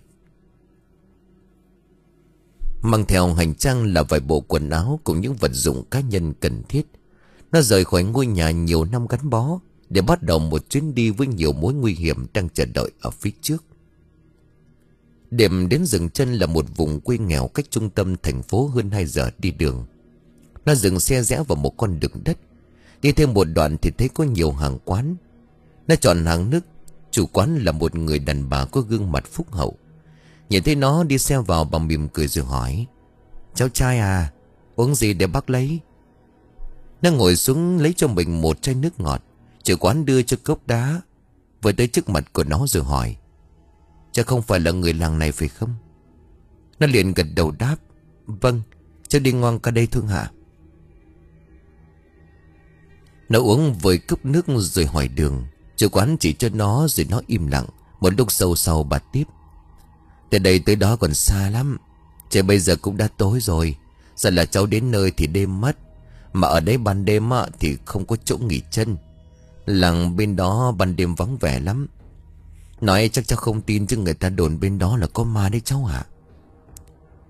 Mang theo hành trang là vài bộ quần áo cùng những vật dụng cá nhân cần thiết, nó rời khỏi ngôi nhà nhiều năm gắn bó để bắt đầu một chuyến đi với nhiều mối nguy hiểm đang chờ đợi ở phía trước. Điểm đến dừng chân là một vùng quê nghèo cách trung tâm thành phố hơn hai giờ đi đường. Nó dừng xe rẽ vào một con đường đất. Đi thêm một đoạn thì thấy có nhiều hàng quán. Nó chọn hàng nước. Chủ quán là một người đàn bà có gương mặt phúc hậu. Nhìn thấy nó đi xe vào, bà mỉm cười rồi hỏi: "Cháu trai à, uống gì để bác lấy?" Nó ngồi xuống lấy cho mình một chai nước ngọt. Chủ quán đưa cho cốc đá, vừa tới trước mặt của nó rồi hỏi: "Cháu không phải là người làng này phải không?" Nó liền gật đầu đáp: "Vâng, cháu đi ngang qua đây thương hạ." Nó uống vội cốc nước rồi hỏi đường. Chủ quán chỉ cho nó rồi nó im lặng. Một lúc sâu sau bà tiếp: "Từ đây tới đó còn xa lắm. Trời bây giờ cũng đã tối rồi. Sợ là cháu đến nơi thì đêm mất. Mà ở đấy ban đêm á, thì không có chỗ nghỉ chân. Làng bên đó ban đêm vắng vẻ lắm. Nói chắc cháu không tin chứ người ta đồn bên đó là có ma đấy cháu ạ."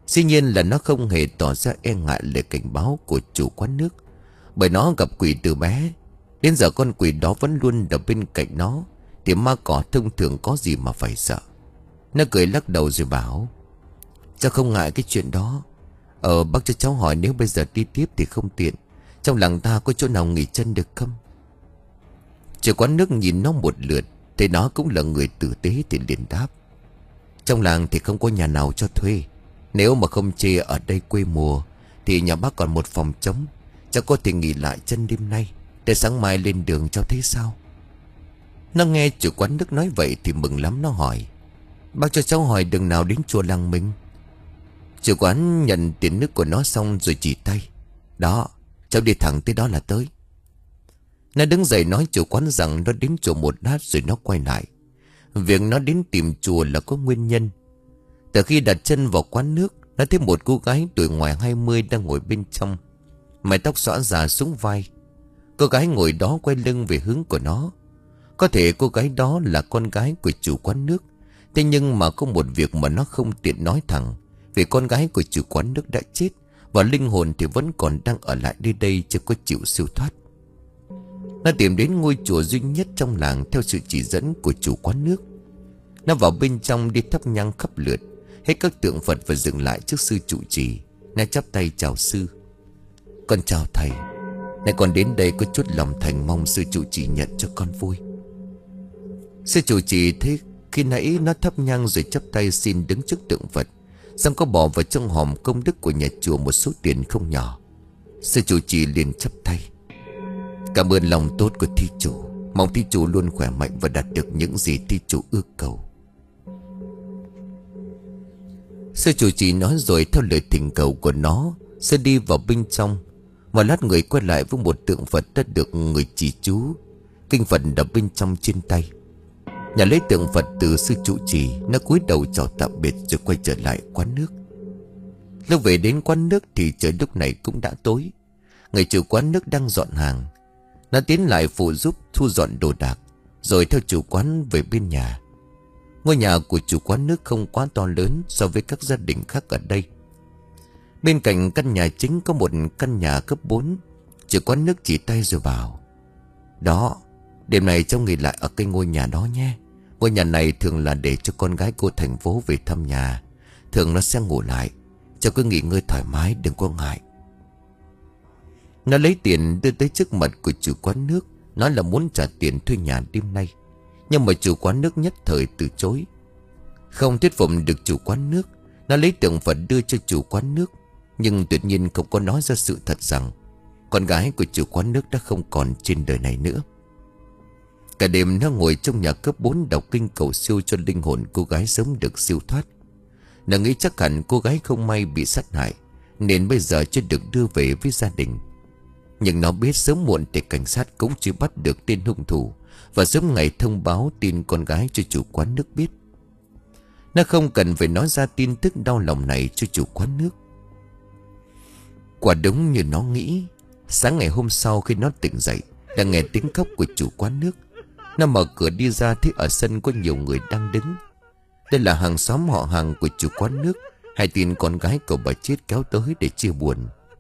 Dĩ nhiên là nó không hề tỏ ra e ngại lời cảnh báo của chủ quán nước, bởi nó gặp quỷ từ bé. Đến giờ con quỷ đó vẫn luôn ở bên cạnh nó, thì ma cỏ thông thường có gì mà phải sợ. Nó cười lắc đầu rồi bảo: cháu không ngại cái chuyện đó. Ờ bác cho cháu hỏi, nếu bây giờ đi tiếp thì không tiện, trong làng ta có chỗ nào nghỉ chân được không? Chủ quán nước nhìn nó một lượt, thấy nó cũng là người tử tế thì liền đáp: trong làng thì không có nhà nào cho thuê. Nếu mà không chê ở đây quê mùa thì nhà bác còn một phòng trống, cháu có thể nghỉ lại chân đêm nay, để sáng mai lên đường, cháu thấy sao? Nó nghe chủ quán nước nói vậy thì mừng lắm. Nó hỏi: bác cho cháu hỏi đường nào đến chùa làng mình? Chủ quán nhận tiền nước của nó xong rồi chỉ tay: đó, cháu đi thẳng tới đó là tới. Nó đứng dậy nói chủ quán rằng nó đến chùa một lát rồi nó quay lại. Việc nó đến tìm chùa là có nguyên nhân. Từ khi đặt chân vào quán nước, nó thấy một cô gái tuổi ngoài hai mươi đang ngồi bên trong, mái tóc xõa già xuống vai. Cô gái ngồi đó quay lưng về hướng của nó. Có thể cô gái đó là con gái của chủ quán nước. Thế nhưng mà có một việc mà nó không tiện nói thẳng, vì con gái của chủ quán nước đã chết, và linh hồn thì vẫn còn đang ở lại nơi đây, chưa có chịu siêu thoát. Nó tìm đến ngôi chùa duy nhất trong làng theo sự chỉ dẫn của chủ quán nước. Nó vào bên trong đi thắp nhang khắp lượt hết các tượng Phật và dừng lại trước sư trụ trì. Nó chắp tay chào sư: con chào thầy, nay con đến đây có chút lòng thành, mong sư trụ trì nhận cho con vui. Sư trụ trì thấy khi nãy nó thắp nhang rồi chắp tay xin đứng trước tượng Phật, xong có bỏ vào trong hòm công đức của nhà chùa một số tiền không nhỏ. Sư trụ trì liền chắp tay: cảm ơn lòng tốt của thí chủ, mong thí chủ luôn khỏe mạnh và đạt được những gì thí chủ ước cầu. Sư trụ trì nói rồi theo lời thỉnh cầu của nó, sư đi vào bên trong. Một lát người quay lại với một tượng Phật đã được người chỉ chú, kinh Phật đặt bên trong trên tay. Nhà lấy tượng Phật từ sư trụ trì, nó cúi đầu chào tạm biệt rồi quay trở lại quán nước. Lúc về đến quán nước thì trời lúc này cũng đã tối. Người chủ quán nước đang dọn hàng. Nó tiến lại phụ giúp thu dọn đồ đạc, rồi theo chủ quán về bên nhà. Ngôi nhà của chủ quán nước không quá to lớn so với các gia đình khác ở đây. Bên cạnh căn nhà chính có một căn nhà cấp bốn. Chủ quán nước chỉ tay rồi bảo: đó, đêm này cháu nghỉ lại ở cái ngôi nhà đó nhé. Ngôi nhà này thường là để cho con gái cô thành phố về thăm nhà, thường nó sẽ ngủ lại. Cháu cứ nghỉ ngơi thoải mái, đừng có ngại. Nó lấy tiền đưa tới trước mặt của chủ quán nước, nói là muốn trả tiền thuê nhà đêm nay. Nhưng mà chủ quán nước nhất thời từ chối. Không thuyết phục được chủ quán nước, nó lấy tượng Phật đưa cho chủ quán nước, nhưng tuyệt nhiên không có nói ra sự thật rằng con gái của chủ quán nước đã không còn trên đời này nữa. Cả đêm nó ngồi trong nhà cấp bốn đọc kinh cầu siêu cho linh hồn cô gái sớm được siêu thoát. Nó nghĩ chắc hẳn cô gái không may bị sát hại, nên bây giờ chưa được đưa về với gia đình. Nhưng nó biết sớm muộn thì cảnh sát cũng chỉ bắt được tên hung thủ, và sớm ngày thông báo tin con gái cho chủ quán nước biết. Nó không cần phải nói ra tin tức đau lòng này cho chủ quán nước. Quả đúng như nó nghĩ, sáng ngày hôm sau khi nó tỉnh dậy, đã nghe tiếng khóc của chủ quán nước. Nó mở cửa đi ra thấy ở sân có nhiều người đang đứng. Đây là hàng xóm họ hàng của chủ quán nước, hay tin con gái của bà chết kéo tới để chia buồn.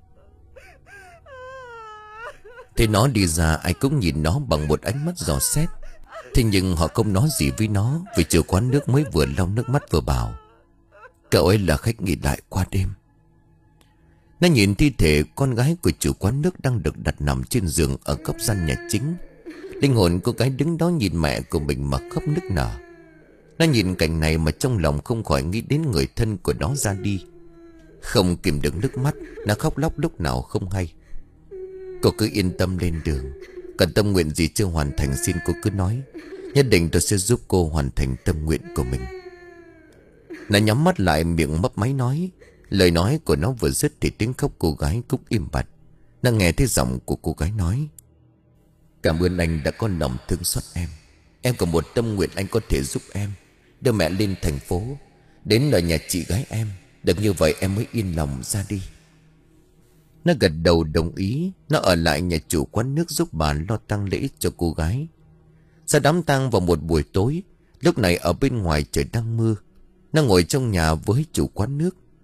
Thế nó đi ra, ai cũng nhìn nó bằng một ánh mắt dò xét. Thế nhưng họ không nói gì với nó, vì chủ quán nước mới vừa lau nước mắt vừa bảo: cậu ấy là khách nghỉ lại qua đêm. Nó nhìn thi thể con gái của chủ quán nước đang được đặt nằm trên giường ở góc gian nhà chính. Linh hồn cô gái đứng đó nhìn mẹ của mình mà khóc nức nở. Nó nhìn cảnh này mà trong lòng không khỏi nghĩ đến người thân của nó ra đi. Không kìm được nước mắt, nó khóc lóc lúc nào không hay. Cô cứ yên tâm lên đường, cần tâm nguyện gì chưa hoàn thành xin cô cứ nói, nhất định tôi sẽ giúp cô hoàn thành tâm nguyện của mình. Nó nhắm mắt lại, miệng mấp máy nói. Lời nói của nó vừa dứt thì tiếng khóc cô gái cũng im bặt. Nó nghe thấy giọng của cô gái nói: cảm ơn anh đã có lòng thương xót em. Em có một tâm nguyện anh có thể giúp em, đưa mẹ lên thành phố, đến ở nhà chị gái em. Được như vậy em mới yên lòng ra đi. Nó gật đầu đồng ý. Nó ở lại nhà chủ quán nước giúp bà lo tang lễ cho cô gái. Sau đám tang vào một buổi tối, lúc này ở bên ngoài trời đang mưa. Nó ngồi trong nhà với chủ quán nước.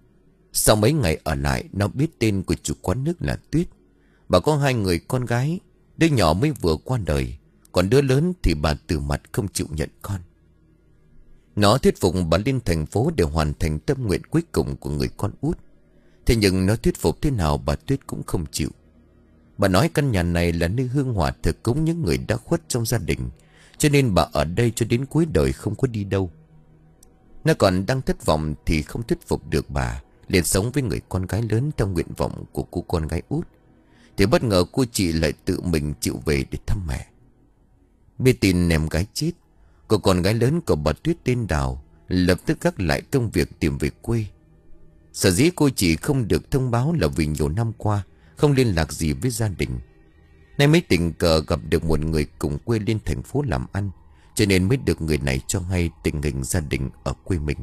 Sau mấy ngày ở lại, nó biết tên của chủ quán nước là Tuyết. Bà có hai người con gái. Đứa nhỏ mới vừa qua đời, còn đứa lớn thì bà từ mặt không chịu nhận con. Nó thuyết phục bà lên thành phố để hoàn thành tâm nguyện cuối cùng của người con út. Thế nhưng nó thuyết phục thế nào bà Tuyết cũng không chịu. Bà nói căn nhà này là nơi hương hỏa thờ cúng những người đã khuất trong gia đình, cho nên bà ở đây cho đến cuối đời không có đi đâu. Nó còn đang thất vọng thì không thuyết phục được bà, liền sống với người con gái lớn theo nguyện vọng của cô con gái út. Thì bất ngờ cô chị lại tự mình chịu về để thăm mẹ. Biết tin em gái chết, cô con gái lớn của bà Tuyết tên Đào lập tức gác lại công việc tìm về quê. Sở dĩ cô chị không được thông báo là vì nhiều năm qua không liên lạc gì với gia đình. Nay mới tình cờ gặp được một người cùng quê lên thành phố làm ăn, cho nên mới được người này cho hay tình hình gia đình ở quê mình.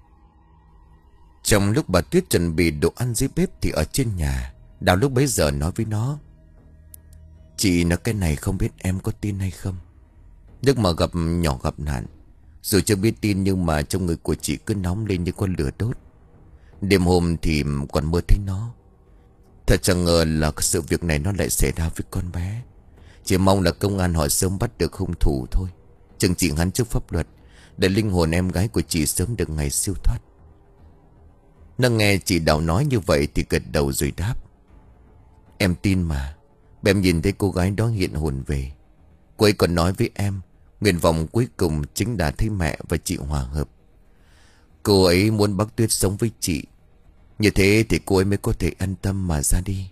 Trong lúc bà Tuyết chuẩn bị đồ ăn dưới bếp thì ở trên nhà, Đào lúc bấy giờ nói với nó: "Chị nói cái này không biết em có tin hay không. Lúc mà gặp nhỏ gặp nạn, dù chưa biết tin nhưng mà trong người của chị cứ nóng lên như con lửa đốt. Đêm hôm thì còn mơ thấy nó. Thật chẳng ngờ là sự việc này nó lại xảy ra với con bé. Chỉ mong là công an họ sớm bắt được hung thủ thôi, trừng trị hắn trước pháp luật, để linh hồn em gái của chị sớm được ngày siêu thoát." Nó nghe chị Đào nói như vậy thì gật đầu rồi đáp: "Em tin mà. Em nhìn thấy cô gái đó hiện hồn về. Cô ấy còn nói với em nguyện vọng cuối cùng chính là thấy mẹ và chị hòa hợp. Cô ấy muốn bác Tuyết sống với chị. Như thế thì cô ấy mới có thể an tâm mà ra đi."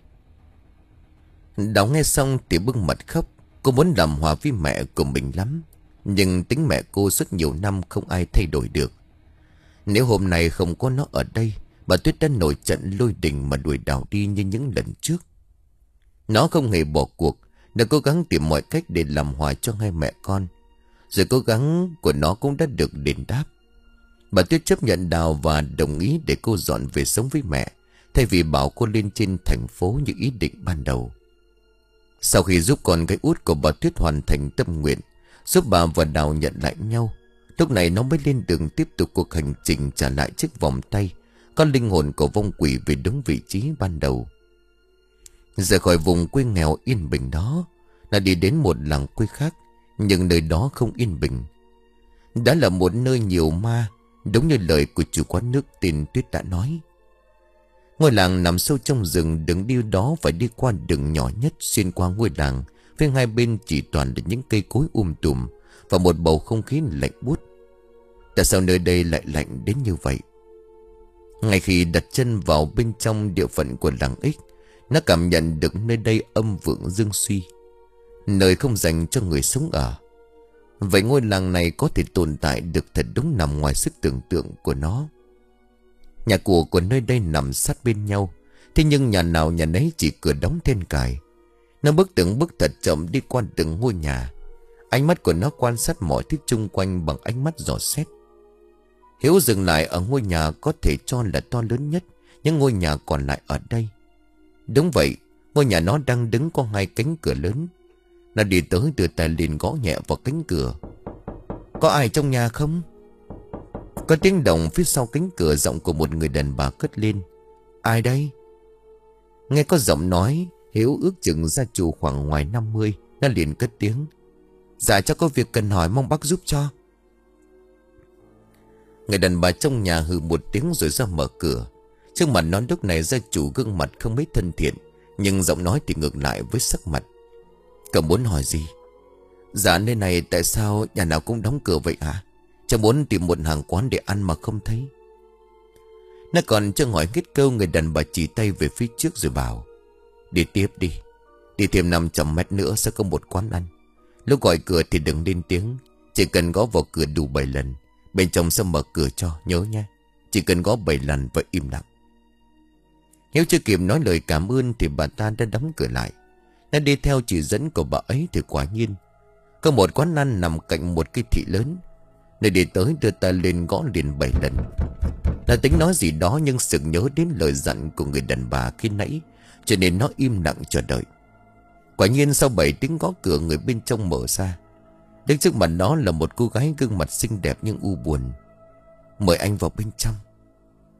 Đào nghe xong thì bưng mặt khóc. Cô muốn làm hòa với mẹ của mình lắm, nhưng tính mẹ cô suốt nhiều năm không ai thay đổi được. Nếu hôm nay không có nó ở đây, bà Tuyết đã nổi trận lôi đình mà đuổi Đào đi như những lần trước. Nó không hề bỏ cuộc, nó cố gắng tìm mọi cách để làm hòa cho hai mẹ con. Rồi cố gắng của nó cũng đã được đền đáp. Bà Tuyết chấp nhận Đào và đồng ý để cô dọn về sống với mẹ, thay vì bảo cô lên trên thành phố như ý định ban đầu. Sau khi giúp con gái út của bà Tuyết hoàn thành tâm nguyện, giúp bà và Đào nhận lại nhau, lúc này nó mới lên đường tiếp tục cuộc hành trình trả lại chiếc vòng tay có linh hồn của vong quỷ về đúng vị trí ban đầu. Rời khỏi vùng quê nghèo yên bình đó, là đi đến một làng quê khác, nhưng nơi đó không yên bình. Đã là một nơi nhiều ma, đúng như lời của chủ quán nước tên Tuyết đã nói. Ngôi làng nằm sâu trong rừng, đường đi đó phải đi qua đường nhỏ nhất xuyên qua ngôi làng, phía hai bên chỉ toàn là những cây cối um tùm và một bầu không khí lạnh buốt. Tại sao nơi đây lại lạnh đến như vậy? Ngay khi đặt chân vào bên trong địa phận của làng X, nó cảm nhận được nơi đây âm vượng dương suy, nơi không dành cho người sống ở. Vậy ngôi làng này có thể tồn tại được thật đúng nằm ngoài sức tưởng tượng của nó. Nhà cửa của nơi đây nằm sát bên nhau, thế nhưng nhà nào nhà nấy chỉ cửa đóng then cài. Nó bước từng bước thật chậm đi qua từng ngôi nhà. Ánh mắt của nó quan sát mọi thứ chung quanh bằng ánh mắt dò xét. Hiếu dừng lại ở ngôi nhà có thể cho là to lớn nhất những ngôi nhà còn lại ở đây. Đúng vậy, ngôi nhà nó đang đứng có hai cánh cửa lớn. Nó đi tới đưa tay liền gõ nhẹ vào cánh cửa. "Có ai trong nhà không?" Có tiếng động phía sau cánh cửa, giọng của một người đàn bà cất lên: "Ai đây?" Nghe có giọng nói, Hiếu ước chừng gia chủ khoảng ngoài năm mươi. Nó liền cất tiếng: "Dạ cháu có việc cần hỏi, mong bác giúp cho." Người đàn bà trong nhà hừ một tiếng rồi ra mở cửa. Trước mặt nó lúc này gia chủ gương mặt không mấy thân thiện, nhưng giọng nói thì ngược lại với sắc mặt: "Cậu muốn hỏi gì?" "Dạ nơi này tại sao nhà nào cũng đóng cửa vậy hả? Cháu muốn tìm một hàng quán để ăn mà không thấy." Nó còn chưa hỏi hết câu, người đàn bà chỉ tay về phía trước rồi bảo: "Đi tiếp đi. Đi thêm năm trăm mét nữa sẽ có một quán ăn. Lúc gọi cửa thì đừng lên tiếng, chỉ cần gõ vào cửa đủ bảy lần, bên trong sẽ mở cửa cho, nhớ nha. Chỉ cần gõ bảy lần và im lặng." Hiếu chưa kịp nói lời cảm ơn thì bà ta đã đóng cửa lại. Nó đi theo chỉ dẫn của bà ấy thì quả nhiên có một quán ăn nằm cạnh một cây thị lớn. Nơi đi tới đưa tay lên gõ liền bảy lần. Nó tính nói gì đó nhưng sực nhớ đến lời dặn của người đàn bà khi nãy, cho nên nó im lặng chờ đợi. Quả nhiên sau bảy tiếng gõ cửa, người bên trong mở ra. Đứng trước mặt nó là một cô gái gương mặt xinh đẹp nhưng u buồn. "Mời anh vào bên trong."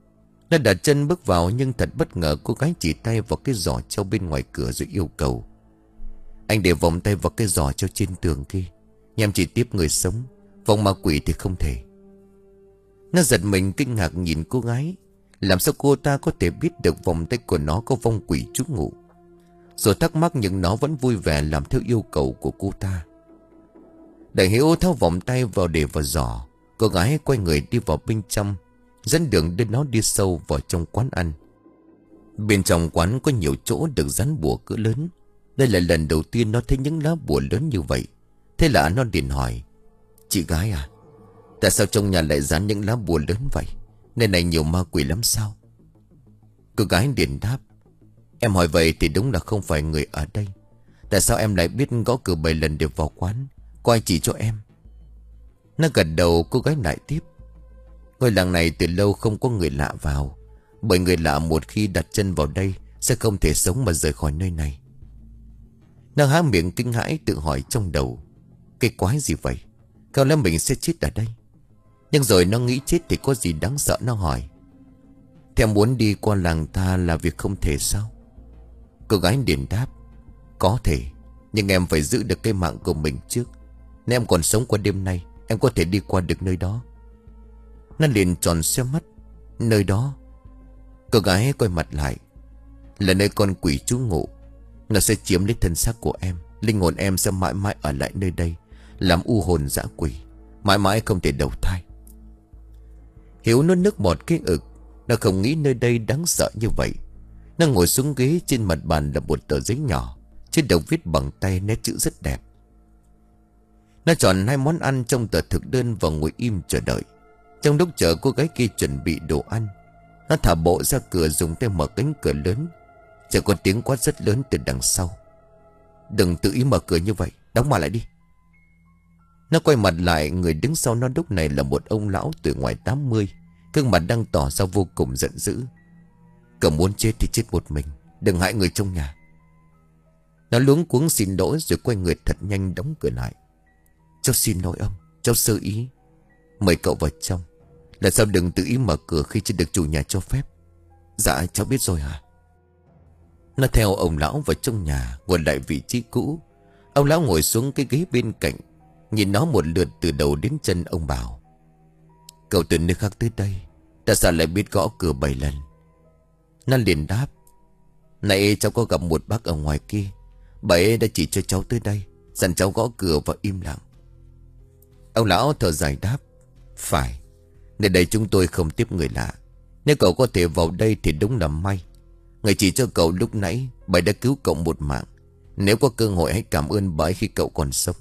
Nó đặt chân bước vào, nhưng thật bất ngờ cô gái chỉ tay vào cái giỏ treo bên ngoài cửa rồi yêu cầu: "Anh để vòng tay vào cái giỏ treo trên tường kia. Nhằm chỉ tiếp người sống, vòng ma quỷ thì không thể." Nó giật mình kinh ngạc nhìn cô gái. Làm sao cô ta có thể biết được vòng tay của nó có vong quỷ trú ngụ? Rồi thắc mắc, nhưng nó vẫn vui vẻ làm theo yêu cầu của cô ta. Đại Hiếu tháo vòng tay vào để vào giỏ. Cô gái quay người đi vào bên trong, dẫn đường đưa nó đi sâu vào trong quán ăn. Bên trong quán có nhiều chỗ được dán bùa cỡ lớn. Đây là lần đầu tiên nó thấy những lá bùa lớn như vậy. Thế là nó liền hỏi: "Chị gái à, tại sao trong nhà lại dán những lá bùa lớn vậy? Nơi này nhiều ma quỷ lắm sao?" Cô gái liền đáp: "Em hỏi vậy thì đúng là không phải người ở đây. Tại sao em lại biết gõ cửa bảy lần để vào quán? Có ai chỉ cho em?" Nó gật đầu. Cô gái lại tiếp: "Ngôi làng này từ lâu không có người lạ vào. Bởi người lạ một khi đặt chân vào đây sẽ không thể sống mà rời khỏi nơi này." Nó há miệng kinh hãi tự hỏi trong đầu: cái quái gì vậy? Không lẽ mình sẽ chết ở đây? Nhưng rồi nó nghĩ chết thì có gì đáng sợ. Nó hỏi: "Theo muốn đi qua làng ta là việc không thể sao?" Cô gái liền đáp: "Có thể, nhưng em phải giữ được cái mạng của mình trước. Nếu em còn sống qua đêm nay, em có thể đi qua được nơi đó." Nó liền tròn xoe mắt: "Nơi đó?" Cô gái quay mặt lại: "Là nơi con quỷ trú ngụ. Nó sẽ chiếm lấy thân xác của em. Linh hồn em sẽ mãi mãi ở lại nơi đây, làm u hồn dã quỷ, mãi mãi không thể đầu thai." Hiếu nuốt nước bọt cái ực. Nó không nghĩ nơi đây đáng sợ như vậy. Nó ngồi xuống ghế. Trên mặt bàn là một tờ giấy nhỏ, trên đầu viết bằng tay nét chữ rất đẹp. Nó chọn hai món ăn trong tờ thực đơn và ngồi im chờ đợi. Trong lúc chờ cô gái kia chuẩn bị đồ ăn, nó thả bộ ra cửa, dùng tay mở cánh cửa lớn. Chợt có tiếng quát rất lớn từ đằng sau: "Đừng tự ý mở cửa như vậy, đóng mà lại đi." Nó quay mặt lại. Người đứng sau nó lúc này là một ông lão tuổi ngoài tám mươi, gương mặt đang tỏ ra vô cùng giận dữ: "Cậu muốn chết thì chết một mình, đừng hại người trong nhà." Nó luống cuống xin lỗi rồi quay người thật nhanh đóng cửa lại. "Cháu xin lỗi ông, cháu sơ ý. Mời cậu vào trong. Lần sau đừng tự ý mở cửa khi chưa được chủ nhà cho phép." "Dạ cháu biết rồi hả?" Nó theo ông lão vào trong nhà, ngồi lại vị trí cũ. Ông lão ngồi xuống cái ghế bên cạnh, nhìn nó một lượt từ đầu đến chân. Ông bảo: "Cậu từ nơi khác tới đây, tại sao lại biết gõ cửa bảy lần?" Nó liền đáp: "Nãy cháu có gặp một bác ở ngoài kia. Bà ấy đã chỉ cho cháu tới đây, dặn cháu gõ cửa và im lặng." Ông lão thở dài đáp: "Phải, nơi đây chúng tôi không tiếp người lạ. Nếu cậu có thể vào đây thì đúng là may. Người chỉ cho cậu lúc nãy, bà đã cứu cậu một mạng. Nếu có cơ hội hãy cảm ơn bà ấy khi cậu còn sống."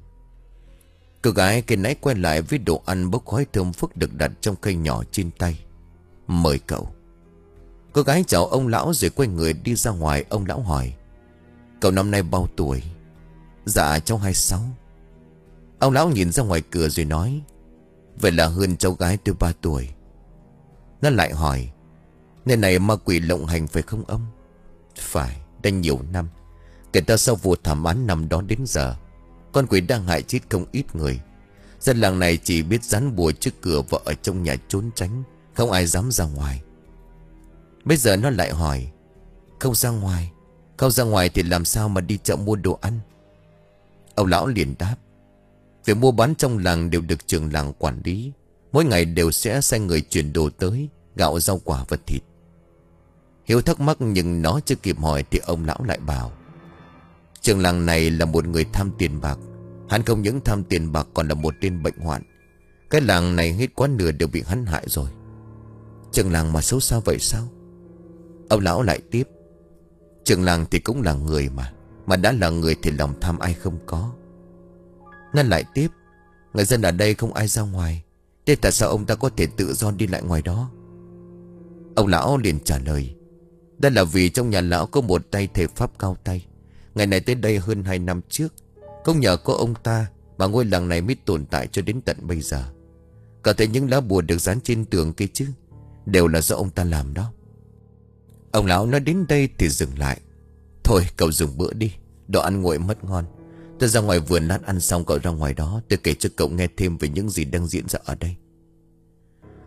Cô gái cái nãy quay lại với đồ ăn bốc khói thơm phức được đặt trong khay nhỏ trên tay. "Mời cậu." Cô gái chào ông lão rồi quay người đi ra ngoài. Ông lão hỏi: "Cậu năm nay bao tuổi?" "Dạ cháu hai mươi sáu." Ông lão nhìn ra ngoài cửa rồi nói: "Vậy là hơn cháu gái tôi ba tuổi." Nó lại hỏi: "Nơi này ma quỷ lộng hành phải không ông?" "Phải, đã nhiều năm. Kể từ sau vụ thảm án năm đó đến giờ, con quỷ đang hại chết không ít người. Dân làng này chỉ biết dán bùa trước cửa và ở trong nhà trốn tránh, không ai dám ra ngoài." Bây giờ nó lại hỏi: "Không ra ngoài? Không ra ngoài thì làm sao mà đi chợ mua đồ ăn?" Ông lão liền đáp: "Việc mua bán trong làng đều được trưởng làng quản lý. Mỗi ngày đều sẽ sai người chuyển đồ tới, gạo, rau quả và thịt." Hiếu thắc mắc nhưng nó chưa kịp hỏi thì ông lão lại bảo: "Trưởng làng này là một người tham tiền bạc. Hắn không những tham tiền bạc còn là một tên bệnh hoạn. Cái làng này hết quá nửa đều bị hắn hại rồi." "Trưởng làng mà xấu xa vậy sao?" Ông lão lại tiếp: "Trưởng làng thì cũng là người mà. Mà đã là người thì lòng tham ai không có." Nó lại tiếp: "Người dân ở đây không ai ra ngoài. Thế tại sao ông ta có thể tự do đi lại ngoài đó?" Ông lão liền trả lời: "Đó là vì trong nhà lão có một tay thể pháp cao tay. Ngày này tới đây hơn hai năm trước. Không nhờ có ông ta mà ngôi làng này mới tồn tại cho đến tận bây giờ. Cả thấy những lá bùa được dán trên tường kia chứ, đều là do ông ta làm đó." Ông lão nói đến đây thì dừng lại: "Thôi cậu dùng bữa đi, đồ ăn nguội mất ngon. Tôi ra ngoài vườn lát ăn xong cậu ra ngoài đó, tôi kể cho cậu nghe thêm về những gì đang diễn ra ở đây."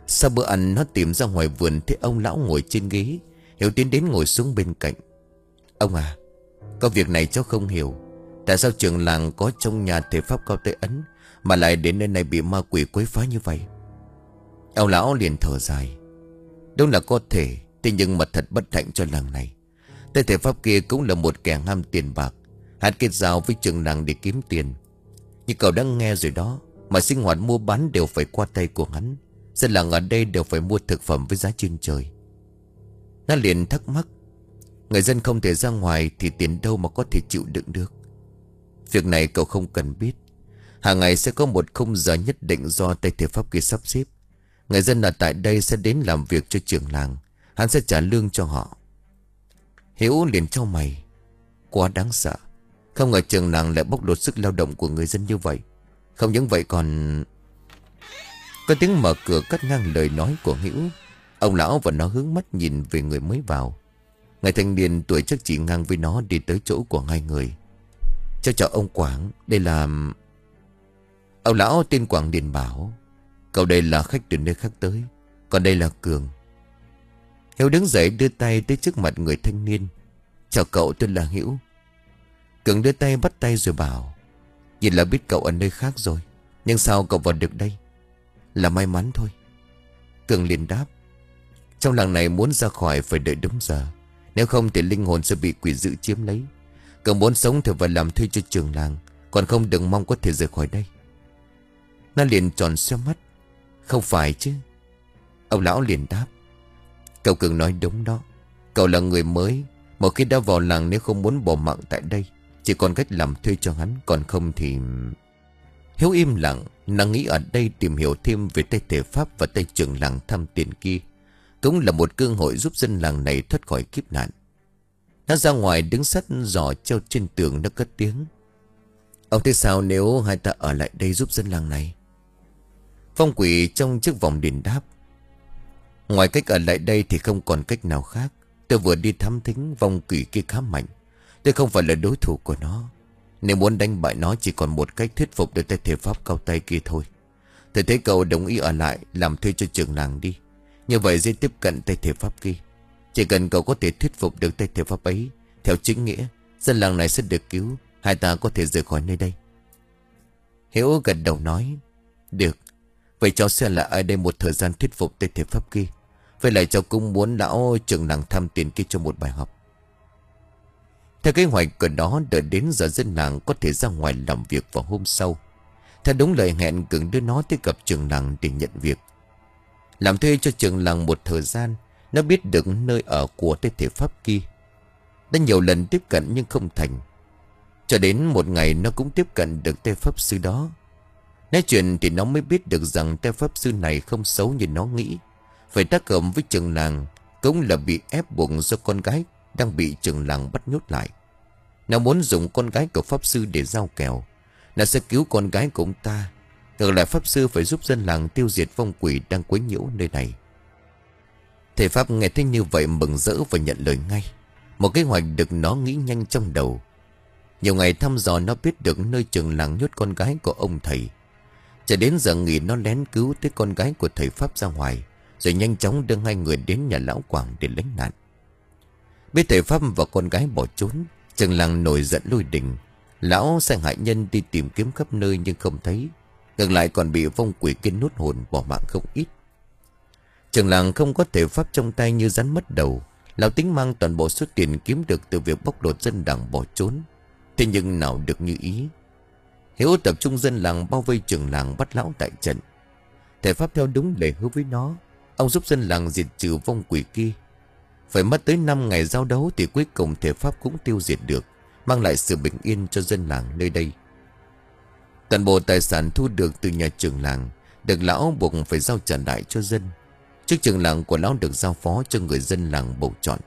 Sau bữa ăn nó tìm ra ngoài vườn thấy ông lão ngồi trên ghế. Hiếu tiến đến ngồi xuống bên cạnh. Ông à, có việc này cháu không hiểu. Tại sao trường làng có trong nhà thầy pháp Cao Tây Ấn mà lại đến nơi này bị ma quỷ quấy phá như vậy? Ông lão liền thở dài. Đúng là có thể, thế nhưng mà thật bất hạnh cho làng này. Tay thầy pháp kia cũng là một kẻ ham tiền bạc. Hắn kết giao với trường làng để kiếm tiền. Như cậu đã nghe rồi đó, mà sinh hoạt mua bán đều phải qua tay của hắn. Dân làng ở đây đều phải mua thực phẩm với giá trên trời. Nó liền thắc mắc, người dân không thể ra ngoài thì tiền đâu mà có thể chịu đựng được. Việc này cậu không cần biết. Hàng ngày sẽ có một khung giờ nhất định do tay thầy pháp kia sắp xếp. Người dân ở tại đây sẽ đến làm việc cho trưởng làng. Hắn sẽ trả lương cho họ. Hiếu liền chau mày. Quá đáng sợ. Không ngờ trưởng làng lại bóc lột sức lao động của người dân như vậy. Không những vậy còn... Có tiếng mở cửa cắt ngang lời nói của Hiếu. Ông lão và nó hướng mắt nhìn về người mới vào. Người thanh niên tuổi chắc chỉ ngang với nó đi tới chỗ của hai người. Cháu chào ông Quảng, đây là... Ông lão tên Quảng liền bảo, cậu đây là khách từ nơi khác tới, còn đây là Cường. Hiếu đứng dậy đưa tay tới trước mặt người thanh niên. Chào cậu, tôi là Hiếu. Cường đưa tay bắt tay rồi bảo, nhìn là biết cậu ở nơi khác rồi, nhưng sao cậu vào được đây? Là may mắn thôi. Cường liền đáp, trong làng này muốn ra khỏi phải đợi đúng giờ, nếu không thì linh hồn sẽ bị quỷ dữ chiếm lấy. Cậu muốn sống thì phải làm thuê cho trường làng, còn không đừng mong có thể rời khỏi đây. Nó liền tròn xoe mắt. Không phải chứ. Ông lão liền đáp, cậu Cường nói đúng đó. Cậu là người mới, một khi đã vào làng, nếu không muốn bỏ mạng tại đây, chỉ còn cách làm thuê cho hắn, còn không thì... Hiếu im lặng. Nó nghĩ ở đây tìm hiểu thêm về tay thể pháp và tay trưởng làng thăm tiền kia cũng là một cơ hội giúp dân làng này thoát khỏi kiếp nạn. Nó ra ngoài đứng sát giỏ treo trên tường. Nó cất tiếng, ông thấy sao nếu hai ta ở lại đây giúp dân làng này? Phong quỷ trong chiếc vòng đền đáp, ngoài cách ở lại đây thì không còn cách nào khác. Tôi vừa đi thám thính, vong quỷ kia khá mạnh. Tôi không phải là đối thủ của nó. Nếu muốn đánh bại nó chỉ còn một cách thuyết phục được tay thể pháp cao tay kia thôi. Tôi thấy cậu đồng ý ở lại làm thuê cho trưởng làng đi. Như vậy dễ tiếp cận tay thể pháp kia. Chỉ cần cậu có thể thuyết phục được tay thể pháp ấy, theo chính nghĩa, dân làng này sẽ được cứu. Hai ta có thể rời khỏi nơi đây. Hiếu gật đầu nói, được. Vậy cháu sẽ là ở đây một thời gian thuyết phục tay thể pháp kia. Vậy lại cháu cũng muốn lão trưởng làng thăm tiền kia cho một bài học. Theo kế hoạch của đó, đợi đến giờ dân làng có thể ra ngoài làm việc vào hôm sau. Theo đúng lời hẹn, Cường đưa nó tới gặp trưởng làng để nhận việc. Làm thuê cho trưởng làng một thời gian, nó biết được nơi ở của tay thể pháp kia. Đã nhiều lần tiếp cận nhưng không thành. Cho đến một ngày nó cũng tiếp cận được tay pháp sư đó. Nói chuyện thì nó mới biết được rằng tay pháp sư này không xấu như nó nghĩ. Phải tác hợp với trưởng làng cũng là bị ép buộc do con gái đang bị trưởng làng bắt nhốt lại. Nó muốn dùng con gái của pháp sư để giao kèo. Nó sẽ cứu con gái của ông ta. Ngược lại pháp sư phải giúp dân làng tiêu diệt vong quỷ đang quấy nhiễu nơi này. Thầy pháp nghe thấy như vậy mừng rỡ và nhận lời ngay. Một kế hoạch được nó nghĩ nhanh trong đầu. Nhiều ngày thăm dò nó biết được nơi trưởng làng nhốt con gái của ông thầy. Cho đến giờ nghỉ nó lén cứu tới con gái của thầy pháp ra ngoài, rồi nhanh chóng đưa hai người đến nhà lão Quảng để lánh nạn. Biết thầy pháp và con gái bỏ trốn, trưởng làng nổi giận lôi đình. Lão sai hại nhân đi tìm kiếm khắp nơi nhưng không thấy. Ngược lại còn bị vong quỷ kia nuốt hồn, bỏ mạng không ít. Trưởng làng không có thầy pháp trong tay như rắn mất đầu. Lão tính mang toàn bộ số tiền kiếm được từ việc bóc lột dân làng bỏ trốn. Thế nhưng nào được như ý. Hiếu tập trung dân làng bao vây trưởng làng bắt lão tại trận. Thầy pháp theo đúng lời hứa với nó. Ông giúp dân làng diệt trừ vong quỷ kia. Phải mất tới năm ngày giao đấu thì cuối cùng thầy pháp cũng tiêu diệt được, mang lại sự bình yên cho dân làng nơi đây. Toàn bộ tài sản thu được từ nhà trưởng làng được lão buộc phải giao trả lại cho dân. Chức trưởng làng của lão được giao phó cho người dân làng bầu chọn.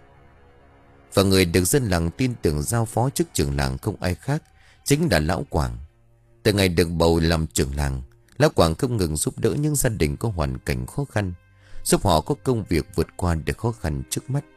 Và người được dân làng tin tưởng giao phó chức trưởng làng không ai khác, chính là lão Quảng. Từ ngày được bầu làm trưởng làng, lão Quảng không ngừng giúp đỡ những gia đình có hoàn cảnh khó khăn, giúp họ có công việc vượt qua được khó khăn trước mắt.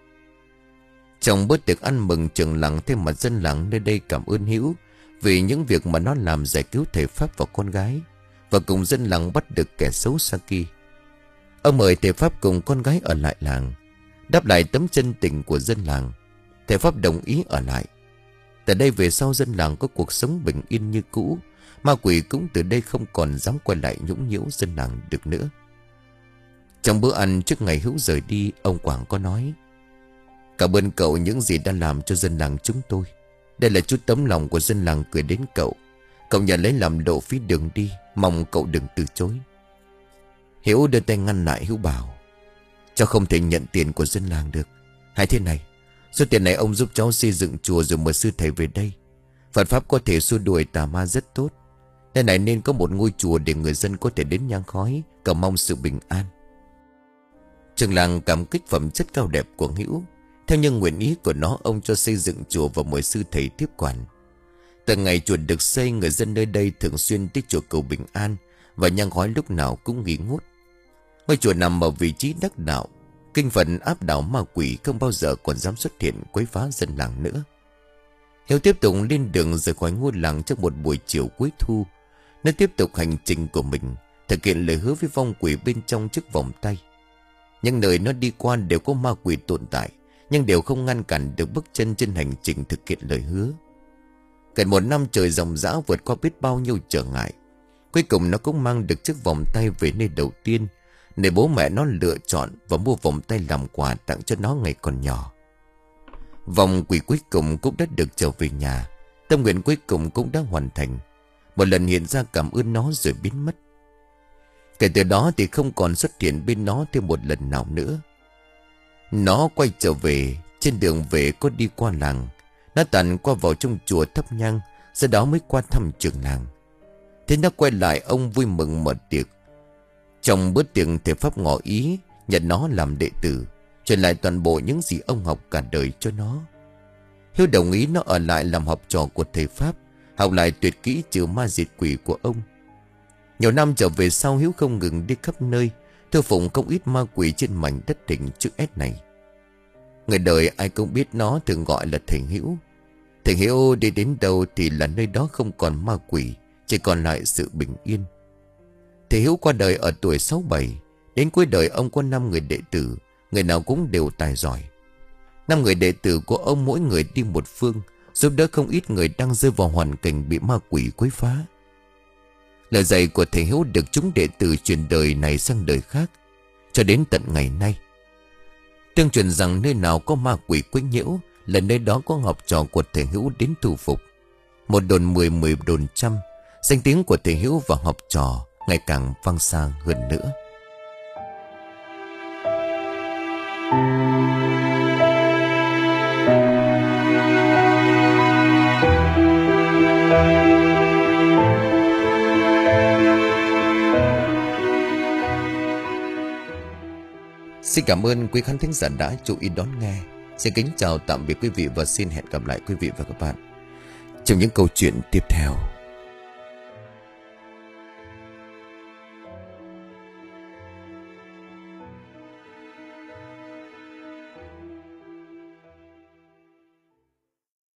Trong bữa tiệc ăn mừng trưởng làng, thêm mặt dân làng nơi đây cảm ơn Hiếu vì những việc mà nó làm giải cứu thầy pháp và con gái, và cùng dân làng bắt được kẻ xấu xa kia. Ông mời thầy Pháp cùng con gái ở lại làng, đáp lại tấm chân tình của dân làng. Thầy Pháp đồng ý ở lại. Từ đây về sau dân làng có cuộc sống bình yên như cũ. Ma quỷ cũng từ đây không còn dám quay lại nhũng nhiễu dân làng được nữa. Trong bữa ăn trước ngày Hữu rời đi, ông Quảng có nói: "Cảm ơn cậu những gì đã làm cho dân làng chúng tôi. Đây là chút tấm lòng của dân làng gửi đến cậu. Cậu nhận lấy làm lộ phí đường đi, mong cậu đừng từ chối." Hiếu đưa tay ngăn lại. Hữu bảo: "Cháu không thể nhận tiền của dân làng được. Hay thế này, số tiền này ông giúp cháu xây dựng chùa rồi mời sư thầy về đây. Phật pháp có thể xua đuổi tà ma rất tốt. Nơi này nên có một ngôi chùa để người dân có thể đến nhang khói, cầu mong sự bình an." Trường làng cảm kích phẩm chất cao đẹp của Hữu. Theo những nguyện ý của nó, ông cho xây dựng chùa và mời sư thầy tiếp quản. Từ ngày chùa được xây, người dân nơi đây thường xuyên tới chùa cầu bình an, và nhang khói lúc nào cũng nghỉ ngút. Ngôi chùa nằm ở vị trí đắc đạo, kinh Phật áp đảo ma quỷ không bao giờ còn dám xuất hiện quấy phá dân làng nữa. Hiếu tiếp tục lên đường rời khỏi ngôi làng trong một buổi chiều cuối thu. Nó tiếp tục hành trình của mình, thực hiện lời hứa với vong quỷ bên trong chiếc vòng tay. Những nơi nó đi qua đều có ma quỷ tồn tại, nhưng đều không ngăn cản được bước chân trên hành trình thực hiện lời hứa. Gần một năm trời ròng rã vượt qua biết bao nhiêu trở ngại, cuối cùng nó cũng mang được chiếc vòng tay về nơi đầu tiên, nơi bố mẹ nó lựa chọn và mua vòng tay làm quà tặng cho nó ngày còn nhỏ. Vòng quỷ cuối cùng cũng đã được trở về nhà. Tâm nguyện cuối cùng cũng đã hoàn thành. Một lần hiện ra cảm ơn nó rồi biến mất. Kể từ đó thì không còn xuất hiện bên nó thêm một lần nào nữa. Nó quay trở về. Trên đường về có đi qua làng. Nó tàn qua vào trong chùa thắp nhang, sau đó mới qua thăm trường làng. Thế nó quay lại, ông vui mừng mở tiệc. Trong bữa tiệc, thầy Pháp ngỏ ý nhận nó làm đệ tử, truyền lại toàn bộ những gì ông học cả đời cho nó. Hiếu đồng ý nó ở lại làm học trò của thầy Pháp, học lại tuyệt kỹ trừ ma diệt quỷ của ông. Nhiều năm trở về sau, Hiếu không ngừng đi khắp nơi, thưa phụng không ít ma quỷ trên mảnh đất tỉnh chữ S này. Người đời ai cũng biết nó thường gọi là thầy Hiếu. Thầy Hiếu đi đến đâu thì là nơi đó không còn ma quỷ, chỉ còn lại sự bình yên. Thầy Hiếu qua đời ở tuổi sáu bảy. Đến cuối đời ông có năm người đệ tử, người nào cũng đều tài giỏi. Năm người đệ tử của ông mỗi người đi một phương, giúp đỡ không ít người đang rơi vào hoàn cảnh bị ma quỷ quấy phá. Lời dạy của thầy Hiếu được chúng đệ tử truyền đời này sang đời khác, cho đến tận ngày nay. Tương truyền rằng nơi nào có ma quỷ quấy nhiễu là nơi đó có học trò của thầy Hiếu đến thu phục. Một đồn mười, mười đồn trăm, danh tiếng của thầy Hiếu và học trò ngày càng vang xa hơn nữa. Xin cảm ơn quý khán thính giả đã chú ý đón nghe. Xin kính chào tạm biệt quý vị và xin hẹn gặp lại quý vị và các bạn trong những câu chuyện tiếp theo.